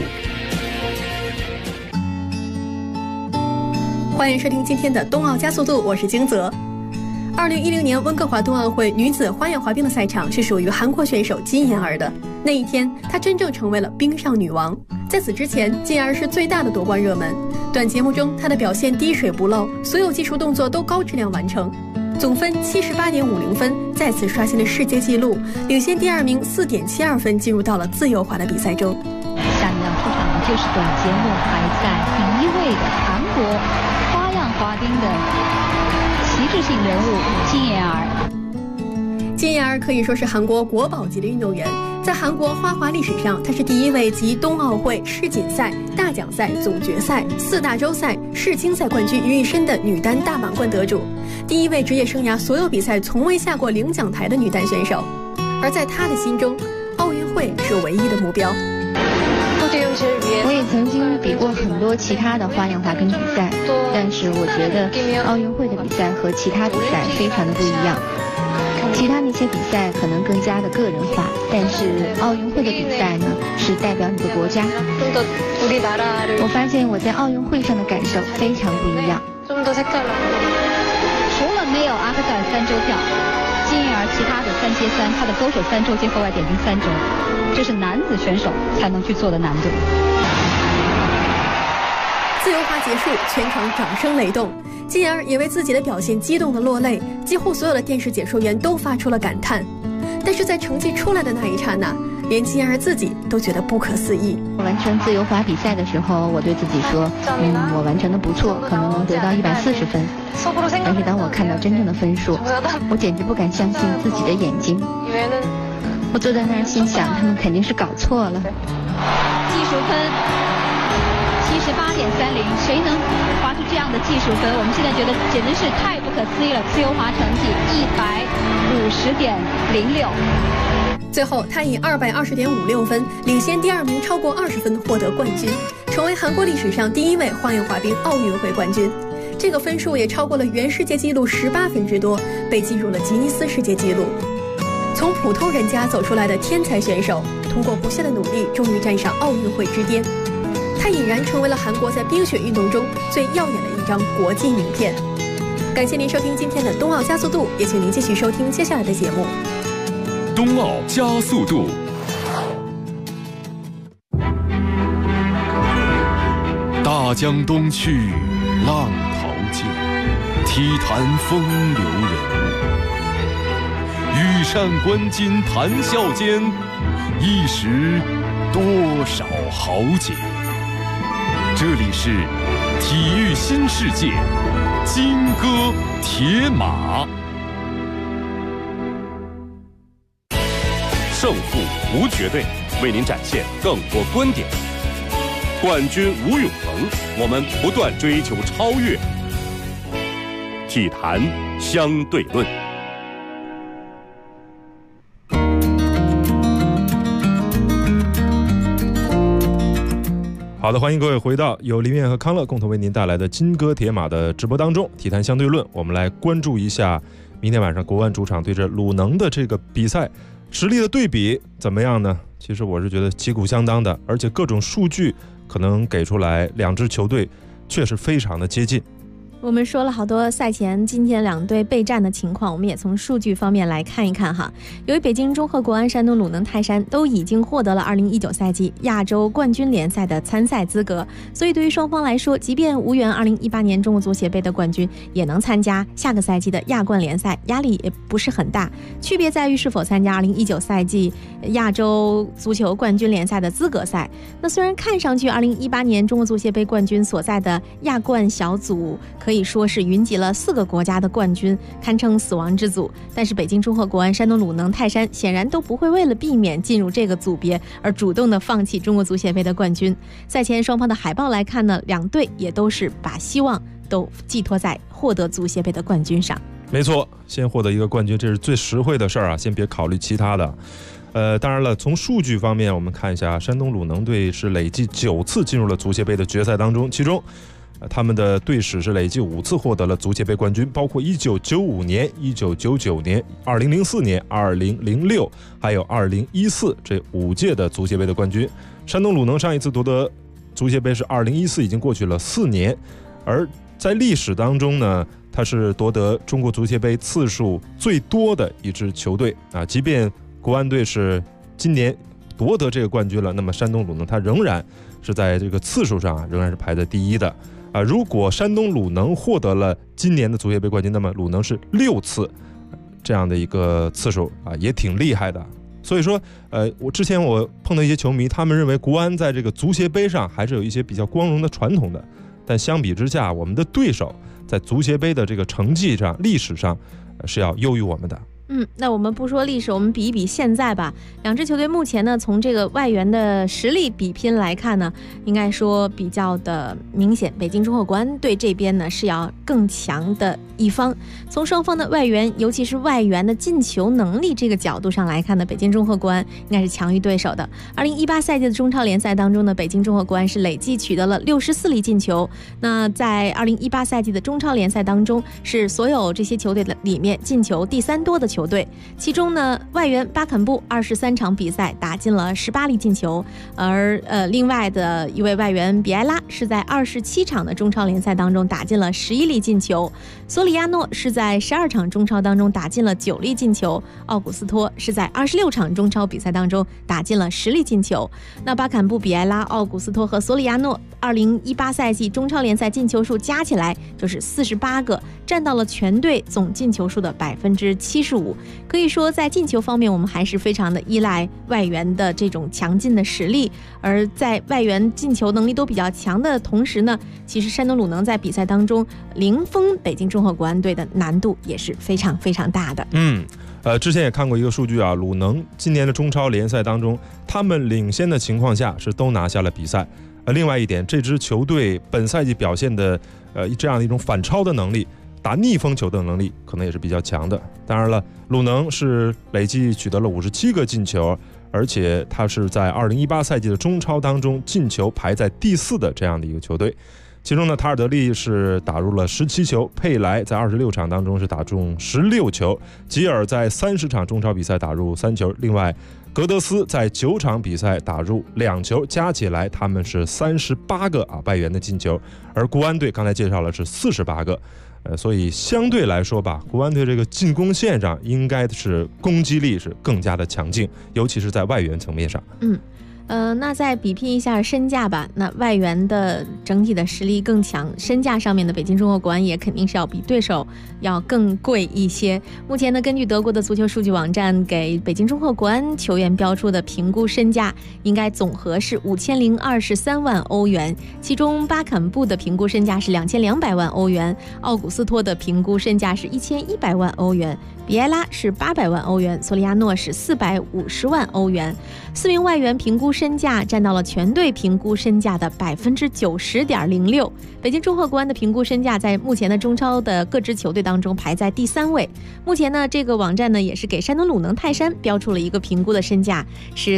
欢迎收听今天的冬奥加速度，我是金泽。2010年温哥华冬奥会女子花样滑冰的赛场是属于韩国选手金妍儿的。那一天，她真正成为了冰上女王。在此之前，金妍儿是最大的夺冠热门。短节目中，她的表现滴水不漏，所有技术动作都高质量完成，总分78.50分，再次刷新了世界纪录，领先第2名4.72分，进入到了自由滑的比赛中。 下面要出场的就是短节目排在第1位的韩国花样滑冰的旗帜性人物金妍儿。 金妍儿可以说是韩国国宝级的运动员，在韩国花滑历史上，她是第1位集冬奥会、世锦赛、大奖赛、总决赛、4大洲赛、世青赛冠军于一身的女单大满贯得主，第1位职业生涯所有比赛从未下过领奖台的女单选手。而在她的心中，奥运会是唯一的目标。 我也曾经比过很多其他的花样滑冰比赛，但是我觉得奥运会的比赛和其他比赛非常的不一样。其他那些比赛可能更加的个人化，但是奥运会的比赛呢，是代表你的国家。我发现我在奥运会上的感受非常不一样。除了没有阿克塞尔3周跳，金妍儿其他的3接3，她的勾手3周接后外点冰3周，这是男子选手才能去做的难度。 自由滑结束，全场掌声雷动，金妍儿也为自己的表现激动的落泪，几乎所有的电视解说员都发出了感叹。但是在成绩出来的那一刹那，连金妍儿自己都觉得不可思议。 完成自由滑比赛的时候，我对自己说，我完成的不错，可能能得到140分。但是当我看到真正的分数，我简直不敢相信自己的眼睛。我坐在那儿心想，他们肯定是搞错了。技术分78.30，谁能滑出这样的技术分？我们现在觉得简直是太不可思议了。自由滑成绩150.06。 最后，他以220.56分领先第2名超过20分，获得冠军，成为韩国历史上第1位花样滑冰奥运会冠军。这个分数也超过了原世界纪录18分之多，被记入了吉尼斯世界纪录。从普通人家走出来的天才选手，通过不懈的努力，终于站上奥运会之巅。他已然成为了韩国在冰雪运动中最耀眼的一张国际名片。感谢您收听今天的冬奥加速度，也请您继续收听接下来的节目。 冬奥加速度。大江东去，浪淘尽，体坛风流人物。羽扇纶巾谈笑间，一时多少豪杰。这里是体育新世界，金戈铁马。 胜负无绝对，为您展现更多观点。冠军无永恒，我们不断追求超越。体坛相对论。 好的，欢迎各位回到由林苑和康乐共同为您带来的金戈铁马的直播当中，体坛相对论。我们来关注一下明天晚上国安主场对着鲁能的这个比赛，实力的对比怎么样呢？其实我是觉得旗鼓相当的，而且各种数据可能给出来，两支球队确实非常的接近。 我们说了好多赛前今天两队备战的情况，我们也从数据方面来看一看哈。由于北京中赫国安、山东鲁能泰山都已经获得了2019赛季亚洲冠军联赛的参赛资格，所以对于双方来说，即便无缘2018年中国足协杯的冠军，也能参加下个赛季的亚冠联赛，压力也不是很大。区别在于是否参加2019赛季亚洲足球冠军联赛的资格赛。那虽然看上去2018年中国足协杯冠军所在的亚冠小组可以说是云集了4个国家的冠军，堪称死亡之组，但是北京中赫国安、山东鲁能泰山显然都不会为了避免进入这个组别而主动的放弃中国足协杯的冠军。赛前双方的海报来看呢，两队也都是把希望都寄托在获得足协杯的冠军上。 没错，先获得一个冠军，这是最实惠的事儿啊，先别考虑其他的。当然了，从数据方面我们看一下，山东鲁能队是累计9次进入了足协杯的决赛当中，其中他们的队史是累计5次获得了足协杯冠军，包括1995年、1999年、2004年、2006还有2014这5届的足协杯的冠军。山东鲁能上一次夺得足协杯是2014，已经过去了4年，而在历史当中呢，它是夺得中国足协杯次数最多的一支球队啊。即便国安队是今年夺得这个冠军了，那么山东鲁能它仍然是在这个次数上仍然是排在第1的啊。如果山东鲁能获得了今年的足协杯冠军，那么鲁能是6次这样的一个次数啊，也挺厉害的。所以说我之前碰到一些球迷，他们认为国安在这个足协杯上还是有一些比较光荣的传统的，但相比之下，我们的对手在足协杯的这个成绩上、历史上是要优于我们的。 那我们不说历史，我们比一比现在吧。两支球队目前呢，从这个外援的实力比拼来看呢，应该说比较的明显，北京中赫国安队这边呢是要更强的一方。从双方的外援，尤其是外援的进球能力这个角度上来看呢，北京中赫国安应该是强于对手的。2018赛季的中超联赛当中呢，北京中赫国安是累计取得了64粒进球。那在2018赛季的中超联赛当中，是所有这些球队的里面进球第3多的球队。其中呢，外援巴坎布23场比赛打进了18粒进球，而另外的一位外援比埃拉是在27场的中超联赛当中打进了11粒进球，索里亚诺是在12场中超当中打进了9粒进球，奥古斯托是在26场中超比赛当中打进了10粒进球。那巴坎布、比埃拉、奥古斯托和索里亚诺2018赛季中超联赛进球数加起来就是48个，占到了全队总进球数的75%。可以说在进球方面我们还是非常的依赖外援的这种强劲的实力，而在外援进球能力都比较强的同时呢，其实山东鲁能在比赛当中零封北京中赫国安队的难度也是非常非常大的。 之前也看过一个数据啊，鲁能今年的中超联赛当中，他们领先的情况下是都拿下了比赛。另外一点，这支球队本赛季表现的这样的一种反超的能力，打逆风球的能力可能也是比较强的。当然了，鲁能是累计取得了57个进球，而且他是在2018赛季的中超当中进球排在第4的这样的一个球队。其中呢，塔尔德利是打入了17球，佩莱在26场当中是打中16球，吉尔在30场中超比赛打入3球，另外格德斯在9场比赛打入2球，加起来他们是38个外援的进球，而国安队刚才介绍了是48个。所以相对来说吧，国安队这个进攻线上应该是攻击力是更加的强劲，尤其是在外援层面上。 那再比拼一下身价吧。那外援的整体的实力更强，身价上面的北京中赫国安也肯定是要比对手要更贵一些。目前呢，根据德国的足球数据网站给北京中赫国安球员标出的评估身价，应该总和是5023万欧元，其中巴坎布的评估身价是2200万欧元，奥古斯托的评估身价是1100万欧元，比埃拉是800万欧元，索里亚诺是450万欧元。4名外援评估身价占到了全队评估身价的90.06%。北京中赫国安的评估身价在目前的中超的各支球队当中排在第3位。目前呢，这个网站呢也是给山东鲁能泰山标出了一个评估的身价是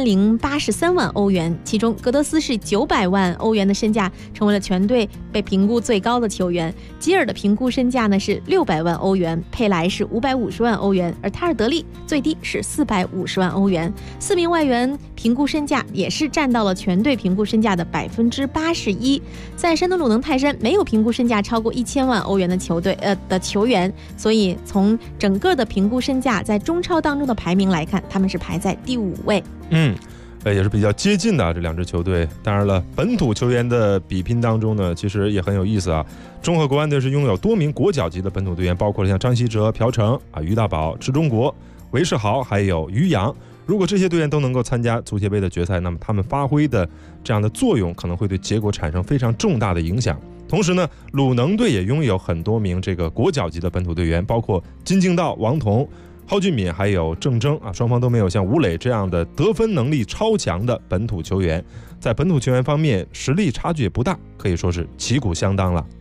3083万欧元，其中格德斯是900万欧元的身价，成为了全队被评估最高的球员。吉尔的评估身价呢是600万欧元，佩莱是550万欧元，而塔尔德利最低是450万欧元。4名外援评估身价也是占到了全队评估身价的81%。在山东鲁能泰山没有评估身价超过1000万欧元的球员，所以从整个的评估身价在中超当中的排名来看，他们是排在第5位。 也是比较接近的这两支球队。当然了，本土球员的比拼当中呢，其实也很有意思啊。中赫国安队是拥有多名国脚级的本土队员，包括了像张稀哲、朴成于大宝、池中国、韦世豪还有于洋。如果这些队员都能够参加足协杯的决赛，那么他们发挥的这样的作用可能会对结果产生非常重大的影响。同时呢，鲁能队也拥有很多名这个国脚级的本土队员，包括金敬道、王彤、蒿俊闵还有郑铮双方都没有像吴磊这样的得分能力超强的本土球员。在本土球员方面，实力差距也不大，可以说是旗鼓相当了。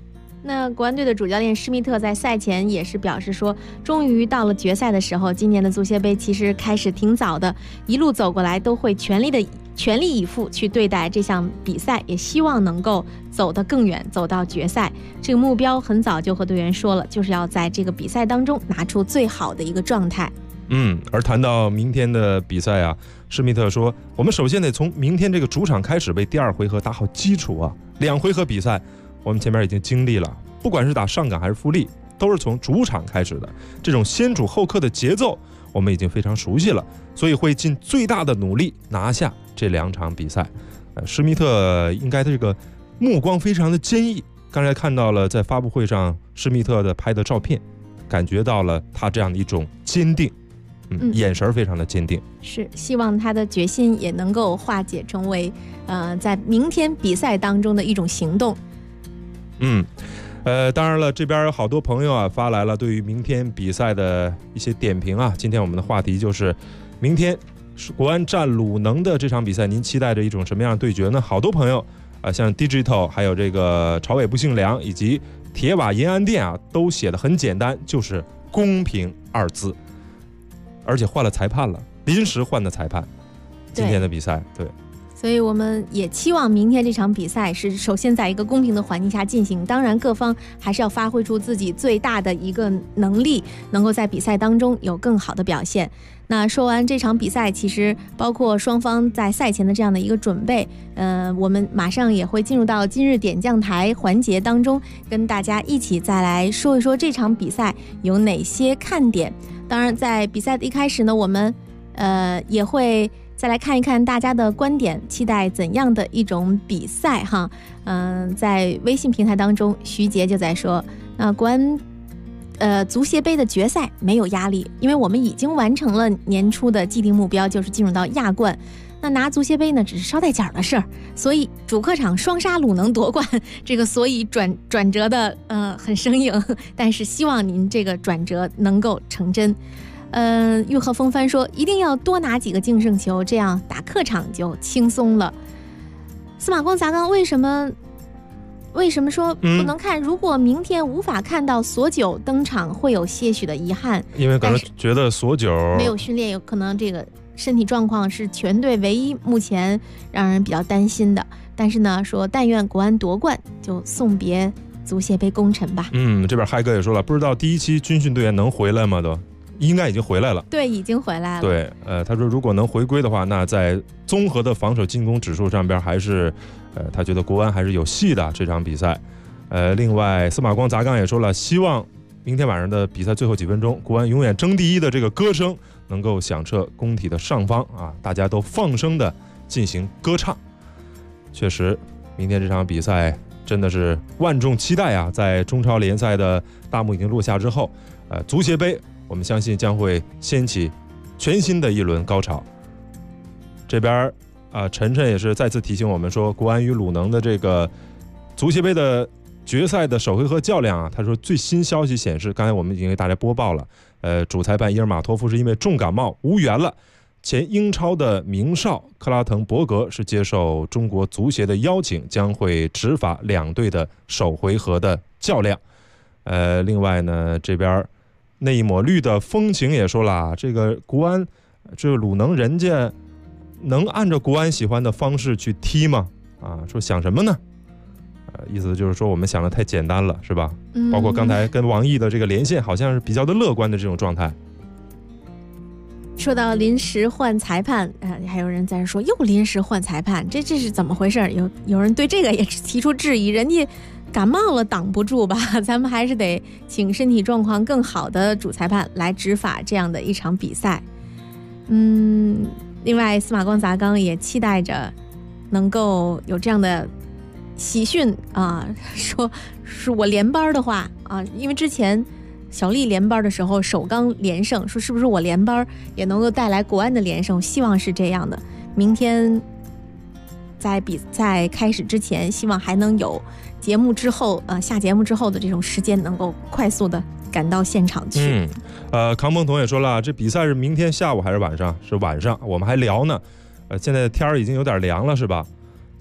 那国安队的主教练施密特在赛前也是表示说，终于到了决赛的时候。今年的足协杯其实开始挺早的，一路走过来都会全力以赴去对待这项比赛，也希望能够走得更远，走到决赛。这个目标很早就和队员说了，就是要在这个比赛当中拿出最好的一个状态。 而谈到明天的比赛啊，施密特说，我们首先得从明天这个主场开始，为第2回合打好基础啊。2回合比赛我们前面已经经历了，不管是打上港还是富力，都是从主场开始的，这种先主后客的节奏我们已经非常熟悉了，所以会尽最大的努力拿下这2场比赛。施密特应该这个目光非常的坚毅，刚才看到了在发布会上施密特的拍的照片，感觉到了他这样的一种坚定，眼神非常的坚定。 是希望他的决心也能够化解成为在明天比赛当中的一种行动。 当然了，这边有好多朋友啊发来了对于明天比赛的一些点评啊。今天我们的话题就是明天国安战鲁能的这场比赛，您期待着一种什么样的对决呢？好多朋友像 Digital 还有这个朝伟不姓梁以及铁瓦延安店啊，都写得很简单，就是公平2字，而且换了裁判了，临时换的裁判。今天的比赛，对。 所以我们也期望明天这场比赛是首先在一个公平的环境下进行，当然各方还是要发挥出自己最大的一个能力，能够在比赛当中有更好的表现。那说完这场比赛，其实包括双方在赛前的这样的一个准备，我们马上也会进入到今日点将台环节当中，跟大家一起再来说一说这场比赛有哪些看点。当然在比赛的一开始呢，我们也会再来看一看大家的观点，期待怎样的一种比赛哈。在微信平台当中，徐杰就在说，那国安足协杯的决赛没有压力，因为我们已经完成了年初的既定目标，就是进入到亚冠。那拿足协杯呢，只是捎带脚的事儿，所以主客场双杀鲁能夺冠，这个所以转折的很生硬，但是希望您这个转折能够成真。玉鹤风帆说一定要多拿几个净胜球，这样打客场就轻松了。司马光砸缸为什么说不能看？如果明天无法看到索九登场，会有些许的遗憾， 因为可能觉得索九没有训练，有可能这个身体状况是全队唯一目前让人比较担心的。但是呢，说但愿国安夺冠，就送别足协杯功臣吧。 这边嗨哥也说了，不知道第1期军训队员能回来吗？都应该已经回来了。 对，已经回来了。 对，他说如果能回归的话，那在综合的防守进攻指数上边还是，他觉得国安还是有戏的这场比赛。另外司马光砸缸也说了，希望明天晚上的比赛最后几分钟，国安永远争第一的这个歌声能够响彻工体的上方啊，大家都放声的进行歌唱。确实，明天这场比赛真的是万众期待啊！在中超联赛的大幕已经落下之后，足协杯我们相信将会掀起全新的一轮高潮。这边晨晨也是再次提醒我们说，国安与鲁能的这个足协杯的决赛的首回合较量啊，他说最新消息显示，刚才我们已经给大家播报了，主裁判伊尔马托夫是因为重感冒无缘了。前英超的名哨克拉滕伯格是接受中国足协的邀请，将会执法两队的首回合的较量。另外呢，这边那一抹绿的风情也说了，这个国安这个鲁能人家能按照国安喜欢的方式去踢吗？说想什么呢？意思就是说我们想的太简单了，是吧？包括刚才跟王毅的这个连线，好像是比较的乐观的这种状态。 说到临时换裁判，还有人在说又临时换裁判，这是怎么回事？有人对这个也提出质疑，人家感冒了挡不住吧？咱们还是得请身体状况更好的主裁判来执法这样的一场比赛。另外司马光砸缸也期待着能够有这样的喜讯啊，说是我连班的话啊，因为之前小丽连班的时候首钢连胜，说是不是我连班也能够带来国安的连胜，希望是这样的。明天在比赛开始之前，希望还能有节目之后下节目之后的这种时间能够快速的赶到现场去。 康鹏彤也说了，这比赛是明天下午还是晚上？是晚上，我们还聊呢。现在天儿已经有点凉了，是吧？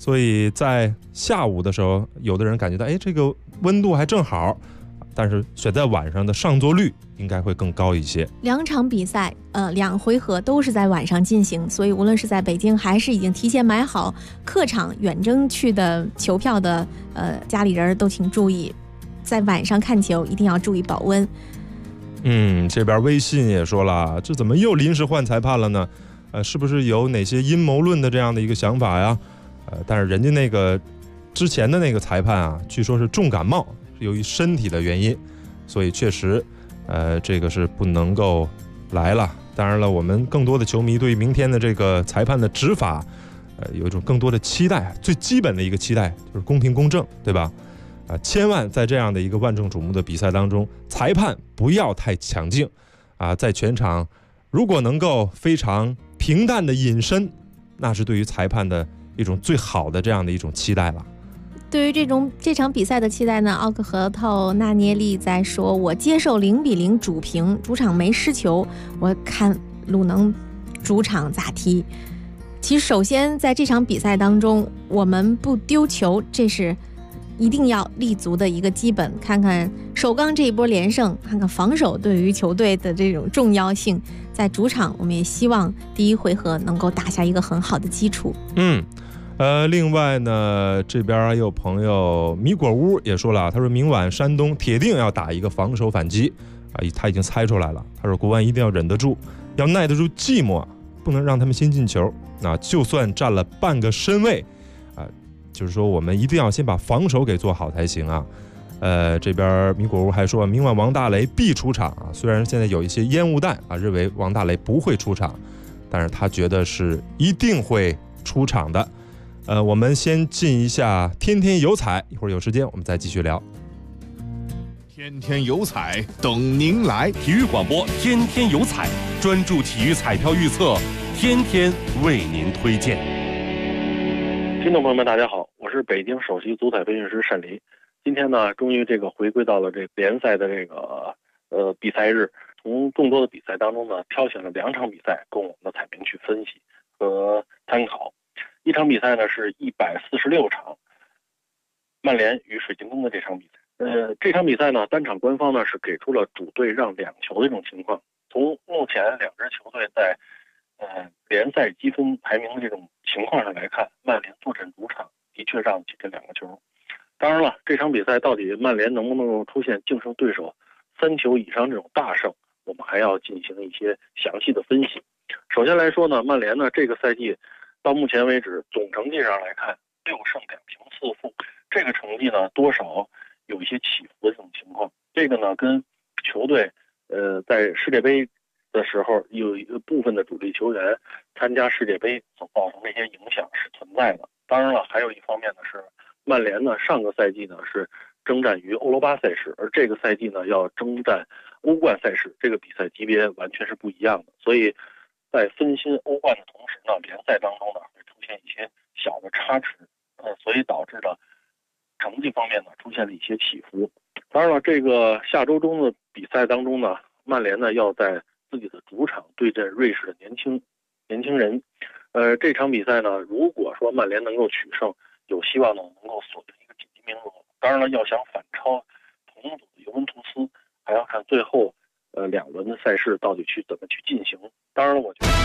所以在下午的时候，有的人感觉到，这个温度还正好，但是选在晚上的上座率应该会更高一些。 2场比赛，2回合都是在晚上进行，所以无论是在北京还是已经提前买好客场远征去的球票的家里人都请注意，在晚上看球一定要注意保温。 这边微信也说了，这怎么又临时换裁判了呢？是不是有哪些阴谋论的这样的一个想法呀？但是人家那个之前的那个裁判啊，据说是重感冒，是由于身体的原因，所以确实，这个是不能够来了。当然了，我们更多的球迷对于明天的这个裁判的执法，有一种更多的期待。最基本的一个期待就是公平公正，对吧？千万在这样的一个万众瞩目的比赛当中，裁判不要太抢镜啊！在全场，如果能够非常平淡的隐身，那是对于裁判的一种最好的这样的一种期待了。 对于这场比赛的期待呢，奥克核桃纳涅利在说，我接受0-0主平，主场没失球，我看鲁能主场咋踢。其实首先在这场比赛当中，我们不丢球，这是一定要立足的一个基本。看看首钢这一波连胜，看看防守对于球队的这种重要性，在主场我们也希望第1回合能够打下一个很好的基础。 另外呢，这边也有朋友米果屋也说了，他说明晚山东铁定要打一个防守反击他已经猜出来了。他说国安一定要忍得住，要耐得住寂寞，不能让他们先进球。就算占了半个身位就是说我们一定要先把防守给做好才行啊。这边米果屋还说，明晚王大雷必出场虽然现在有一些烟雾弹认为王大雷不会出场，但是他觉得是一定会出场的。我们先进一下天天有彩，一会儿有时间我们再继续聊。 天天有彩等您来， 体育广播天天有彩，专注体育彩票预测，天天为您推荐。 听众朋友们，大家好，我是北京首席足彩培训师单黎。今天呢，终于回归到了这联赛的比赛日，从众多的比赛当中呢，挑选了2场比赛供我们的彩评去分析和参考。一场比赛呢是146场，曼联与水晶宫的这场比赛。这场比赛呢，单场官方呢是给出了主队让2球的这种情况。从目前2支球队在联赛积分排名的这种情况上来看，曼联坐镇主场的确让起这2个球。当然了，这场比赛到底曼联能不能够出现净胜对手3球以上这种大胜，我们还要进行一些详细的分析。首先来说呢，曼联呢这个赛季到目前为止总成绩上来看6胜2平4负，这个成绩呢多少有一些起伏的这种情况。这个呢跟球队在世界杯的时候有一个部分的主力球员参加世界杯所造成的一些影响是存在的。当然了，还有一方面呢是曼联呢上个赛季呢是征战于欧罗巴赛事，而这个赛季呢要征战欧冠赛事，这个比赛级别完全是不一样的。所以在分心欧冠的同时呢，联赛当中呢会出现一些小的差池，所以导致的成绩方面呢出现了一些起伏。当然了，这个下周中的比赛当中呢，曼联呢要在自己的主场对阵瑞士的年轻人。这场比赛呢，如果说曼联能够取胜，有希望呢能够锁定一个晋级名额。当然了，要想反超同组的尤文图斯，还要看最后2轮的赛事到底怎么去进行。当然了，我觉得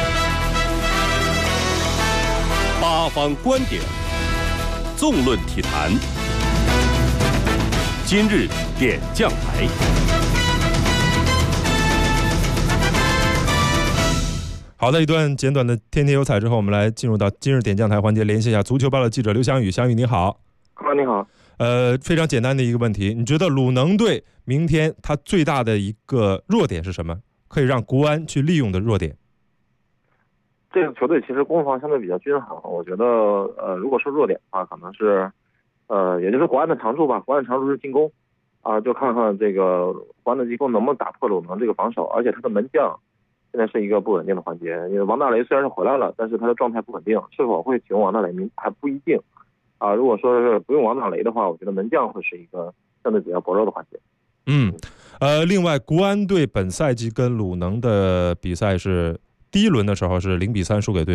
8方观点，纵论体坛，今日点将台。 好的，一段简短的天天有彩之后，我们来进入到今日点将台环节，联系一下足球报的记者刘翔宇。翔宇你好。 你好。 非常简单的一个问题，你觉得鲁能队明天他最大的一个弱点是什么？可以让国安去利用的弱点？ 这个球队其实攻防相对比较均衡，我觉得如果说弱点的话，可能是也就是国安的长处吧。国安的长处是进攻就看看这个国安的进攻能不能打破鲁能这个防守，而且他的门将现在是一个不稳定的环节。因为王大雷虽然是回来了，但是他的状态不稳定，是否会启用王大雷还不一定如果说是不用王大雷的话，我觉得门将会是一个相对比较薄弱的环节。 另外国安队本赛季跟鲁能的比赛是第1轮的时候是0-3输给对手，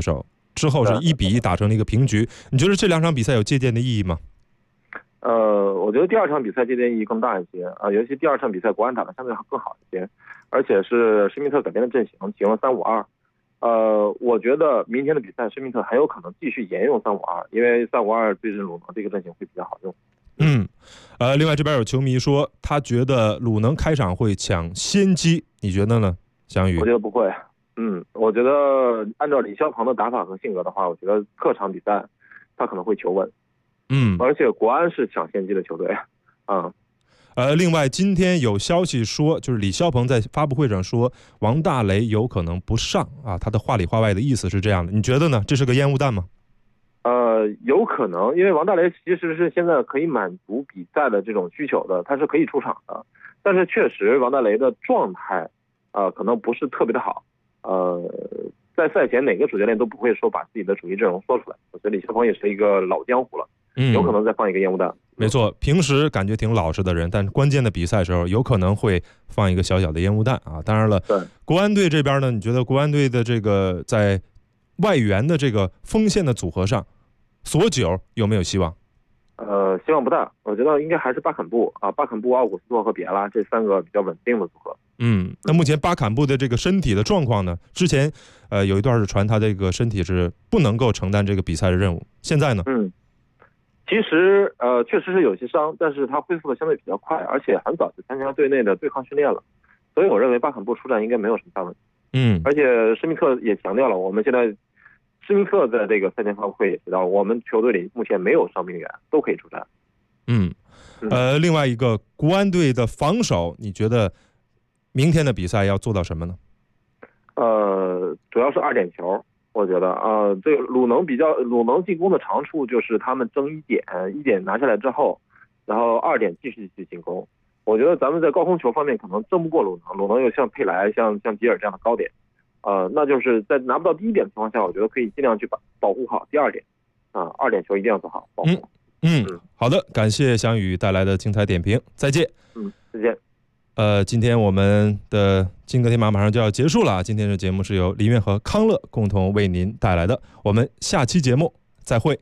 之后是1-1打成了一个平局。你觉得这2场比赛有借鉴的意义吗？ 我觉得第2场比赛借鉴意义更大一些啊，尤其第2场比赛国安打得相对更好一些，而且是施密特改变的阵型，启用了3-5-2。我觉得明天的比赛施密特很有可能继续沿用3-5-2，因为3-5-2对阵鲁能这个阵型会比较好用。 另外这边有球迷说他觉得鲁能开场会抢先机，你觉得呢，翔宇？ 我觉得不会。我觉得按照李霄鹏的打法和性格的话，我觉得客场比赛他可能会求稳。而且国安是抢先机的球队。 另外今天有消息说，就是李霄鹏在发布会上说王大雷有可能不上啊，他的话里话外的意思是这样的，你觉得呢？这是个烟雾弹吗？ 有可能，因为王大雷其实是现在可以满足比赛的这种需求的，他是可以出场的，但是确实王大雷的状态可能不是特别的好。在赛前哪个主教练都不会说把自己的主力阵容说出来，我觉得李霄鹏也是一个老江湖了，有可能再放一个烟雾弹。 没错，平时感觉挺老实的人，但关键的比赛时候有可能会放一个小小的烟雾弹啊。当然了，国安队这边呢，你觉得国安队的这个在外援的这个锋线的组合上，索九有没有希望？ 希望不大，我觉得应该还是巴坎布啊，巴坎布、奥古斯托和比埃拉这3个比较稳定的组合。 那目前巴坎布的这个身体的状况呢？之前有一段是传他这个身体是不能够承担这个比赛的任务，现在呢？ 其实确实是有些伤，但是他恢复的相对比较快，而且很早就参加队内的对抗训练了，所以我认为巴坎布出战应该没有什么大问题。而且施密特也强调了，我们现在施密特在这个赛前发布会也提到，我们球队里目前没有伤病员，都可以出战。 另外一个国安队的防守，你觉得明天的比赛要做到什么呢？ 主要是2点球。我觉得这个鲁能进攻的长处就是他们争1点拿下来之后，然后2点继续去进攻。我觉得咱们在高空球方面可能争不过鲁能又像佩莱、像吉尔这样的高点，那就是在拿不到第1点的情况下，我觉得可以尽量去保护好第2点，2点球一定要做好保护。 好的，感谢翔宇带来的精彩点评，再见。 再见。 今天我们的金戈铁马马上就要结束了，今天的节目是由林苑和康乐共同为您带来的，我们下期节目再会。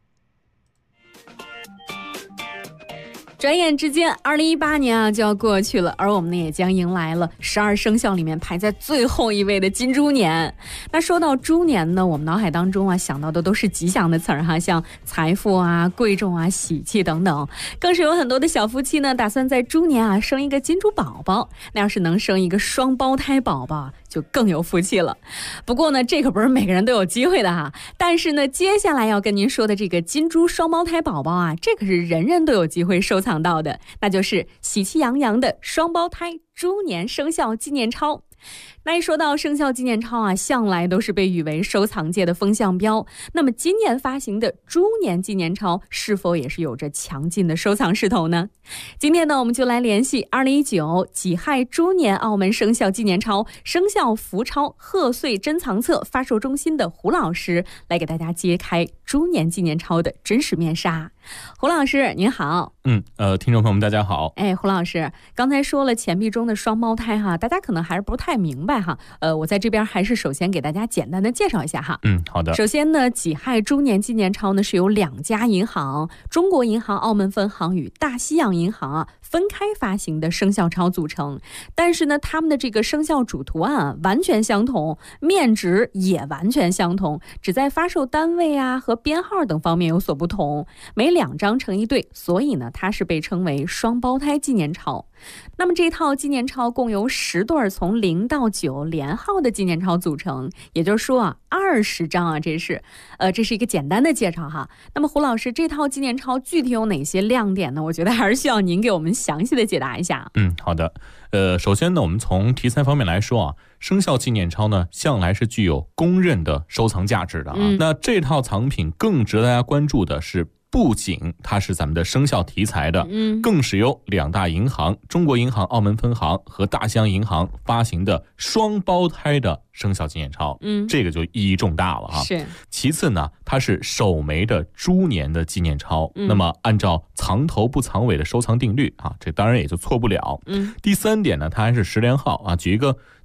转眼之间2018年就要过去了，而我们呢也将迎来了12生肖里面排在最后一位的金猪年。那说到猪年呢，我们脑海当中想到的都是吉祥的词儿像财富贵重喜气等等，更是有很多的小夫妻呢打算在猪年生一个金猪宝宝，那要是能生一个双胞胎宝宝就更有福气了。不过呢，这可不是每个人都有机会的但是呢，接下来要跟您说的这个金猪双胞胎宝宝这可是人人都有机会收藏到的，那就是喜气洋洋的双胞胎猪年生肖纪念钞。那一说到生肖纪念钞向来都是被誉为收藏界的风向标。那么今年发行的猪年纪念钞是否也是有着强劲的收藏势头呢？今天呢，我们就来联系2019己亥猪年澳门生肖纪念钞生肖福钞贺岁珍藏册发售中心的胡老师，来给大家揭开猪年纪念钞的真实面纱。胡老师您好。 听众朋友们大家好。 胡老师刚才说了钱币中的双胞胎大家可能还是不太明白我在这边还是首先给大家简单的介绍一下好的。 首先呢，己亥猪年纪念钞呢是由2家银行中国银行澳门分行与大西洋银行分开发行的生肖钞组成，但是呢他们的这个生肖主图案完全相同，面值也完全相同，只在发售单位和编号等方面有所不同，每2张成一对，所以呢它是被称为双胞胎纪念钞。那么这套纪念钞共由10对从0到9连号的纪念钞组成，也就是说20张这是一个简单的介绍那么胡老师，这套纪念钞具体有哪些亮点呢？我觉得还是需要您给我们详细的解答一下。 好的。首先呢，我们从题材方面来说生肖纪念钞呢向来是具有公认的收藏价值的那这套藏品更值得大家关注的是，不仅它是咱们的生肖题材的，更是由2大银行中国银行澳门分行和大西洋银行发行的双胞胎的生肖纪念钞，这个就意义重大了是。 其次呢，它是首枚的猪年的纪念钞，那么按照藏头不藏尾的收藏定律这当然也就错不了。第3点呢，它还是10连号举一个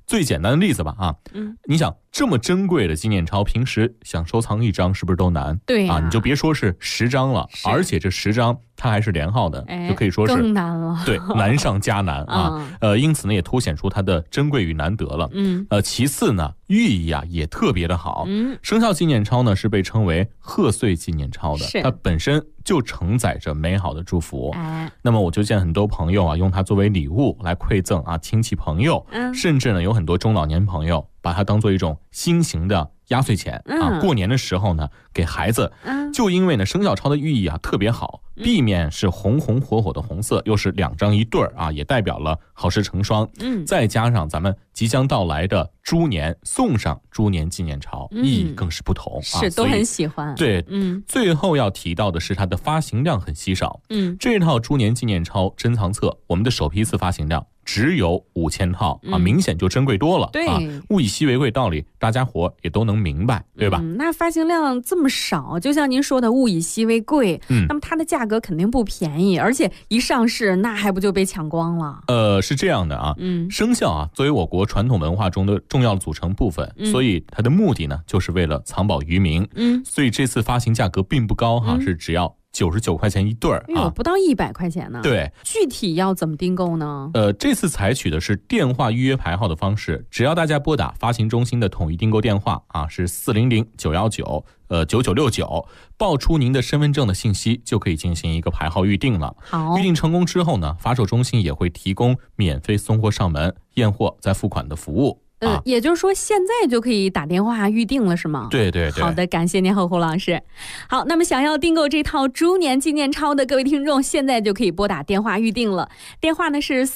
最简单的例子吧啊，你想这么珍贵的纪念钞，平时想收藏1张是不是都难？ 对啊，你就别说是10张了，而且这10张它还是连号的，就可以说是更难了。 对，难上加难啊。因此呢，也凸显出它的珍贵与难得了。其次呢，寓意啊也特别的好。生肖纪念钞呢是被称为贺岁纪念钞的，它本身就承载着美好的祝福。那么我就见很多朋友啊，用它作为礼物来馈赠啊亲戚朋友，甚至呢有很多中老年朋友把它当做一种新型的压岁钱啊，过年的时候呢给孩子。就因为呢生肖钞的寓意啊特别好，壁面是红红火火的红色，又是2张一对儿啊，也代表了好事成双。再加上咱们即将到来的猪年，送上猪年纪念钞，意义更是不同。 是都很喜欢。 对，最后要提到的是它的发行量很稀少。这套猪年纪念钞珍藏册，我们的首批次发行量只有5000套啊，明显就珍贵多了。 对， 物以稀为贵道理，大家伙也都能明白，对吧？ 那发行量这么少，就像您说的物以稀为贵，那么它的价格肯定不便宜，而且一上市那还不就被抢光了？ 是这样的啊，生肖啊作为我国传统文化中的重要的组成部分，所以它的目的呢就是为了藏宝于民。所以这次发行价格并不高哈，是只要99块钱一对儿啊， 不到100块钱呢。 对， 具体要怎么订购呢？ 这次采取的是电话预约排号的方式，只要大家拨打发行中心的统一订购电话啊，是400-919-9969，报出您的身份证的信息，就可以进行一个排号预定了。 好， 预定成功之后呢，发售中心也会提供免费送货上门、验货再付款的服务。 也就是说现在就可以打电话预定了是吗？ 对对对。 好的，感谢您胡老师。好，那么想要订购这套猪年纪念钞的各位听众，现在就可以拨打电话预定了。电话呢是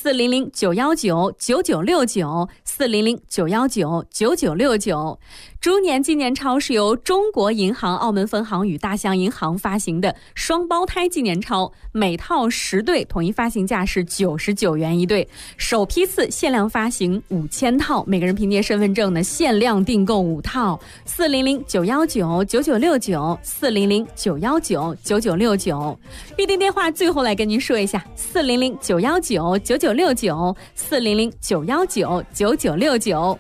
400-919-9969，400-919-9969。猪年纪念钞是由中国银行澳门分行与大象银行发行的双胞胎纪念钞，每套10对，统一发行价是99元一对。首批次限量发行5000套，每个人凭借身份证呢限量订购5套。400-919-9969，400-919-9969。预定电话最后来跟您说一下，400-919-9969，400-919-9969。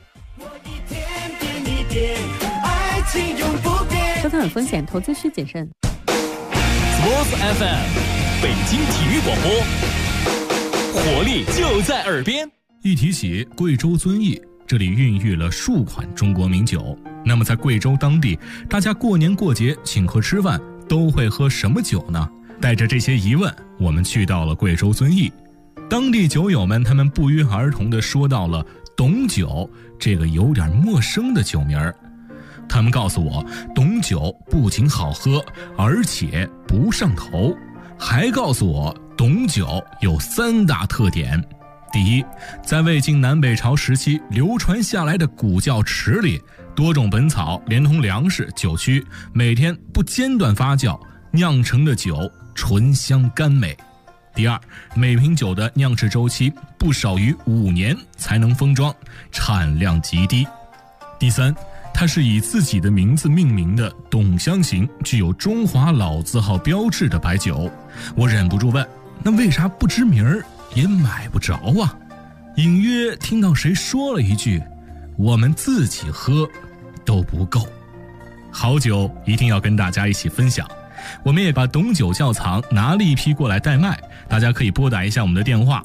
收藏有风险，投资需谨慎。 Sports FM， 北京体育广播，活力就在耳边。 一提起贵州遵义，这里孕育了数款中国名酒。那么在贵州当地，大家过年过节请客吃饭都会喝什么酒呢？带着这些疑问，我们去到了贵州遵义。当地酒友们他们不约而同地说到了董酒这个有点陌生的酒名儿。他们告诉我，董酒不仅好喝，而且不上头，还告诉我董酒有3大特点。第一，在魏晋南北朝时期流传下来的古窖池里，多种本草连同粮食、酒曲，每天不间断发酵，酿成的酒醇香甘美。第二，每瓶酒的酿制周期不少于5年才能封装，产量极低。第三，它是以自己的名字命名的董香型，具有中华老字号标志的白酒。我忍不住问，那为啥不知名儿也买不着啊？隐约听到谁说了一句，我们自己喝都不够。好酒一定要跟大家一起分享，我们也把董酒窖藏拿了一批过来代卖，大家可以拨打一下我们的电话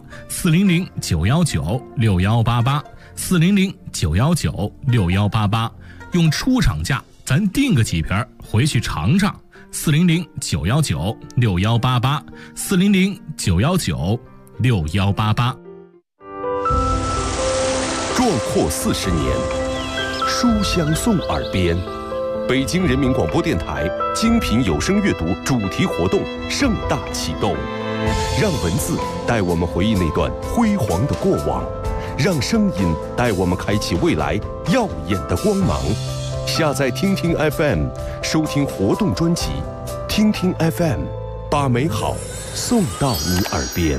400-919-6188，400-919-6188，用出厂价咱订个几瓶回去尝尝。400-919-6188，400-919-6188。 壮阔40年，书香送耳边。北京人民广播电台精品有声阅读主题活动盛大启动，让文字带我们回忆那段辉煌的过往，让声音带我们开启未来耀眼的光芒。下载听听 FM， 收听活动专辑，听听 FM， 把美好送到你耳边。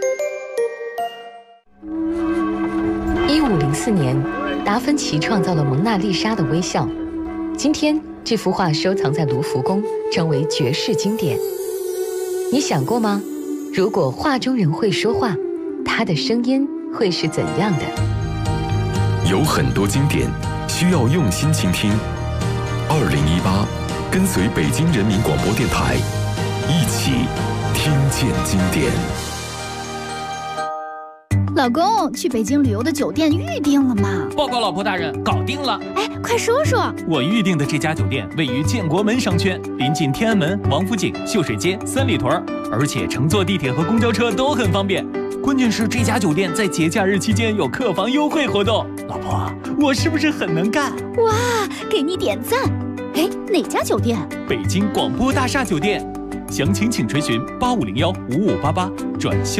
1504年，达芬奇创造了蒙娜丽莎的微笑。今天，这幅画收藏在卢浮宫，成为绝世经典。你想过吗？如果画中人会说话，他的声音会是怎样的？ 有很多经典需要用心倾听。2018，跟随北京人民广播电台，一起听见经典。 老公，去北京旅游的酒店预定了吗？ 报告老婆大人，搞定了。 哎，快说说。 我预定的这家酒店位于建国门商圈，临近天安门、王府井、秀水街、三里屯，而且乘坐地铁和公交车都很方便。关键是这家酒店在节假日期间有客房优惠活动。老婆，我是不是很能干？ 哇，给你点赞。哎，哪家酒店？ 北京广播大厦酒店。详情请垂询85015588转销。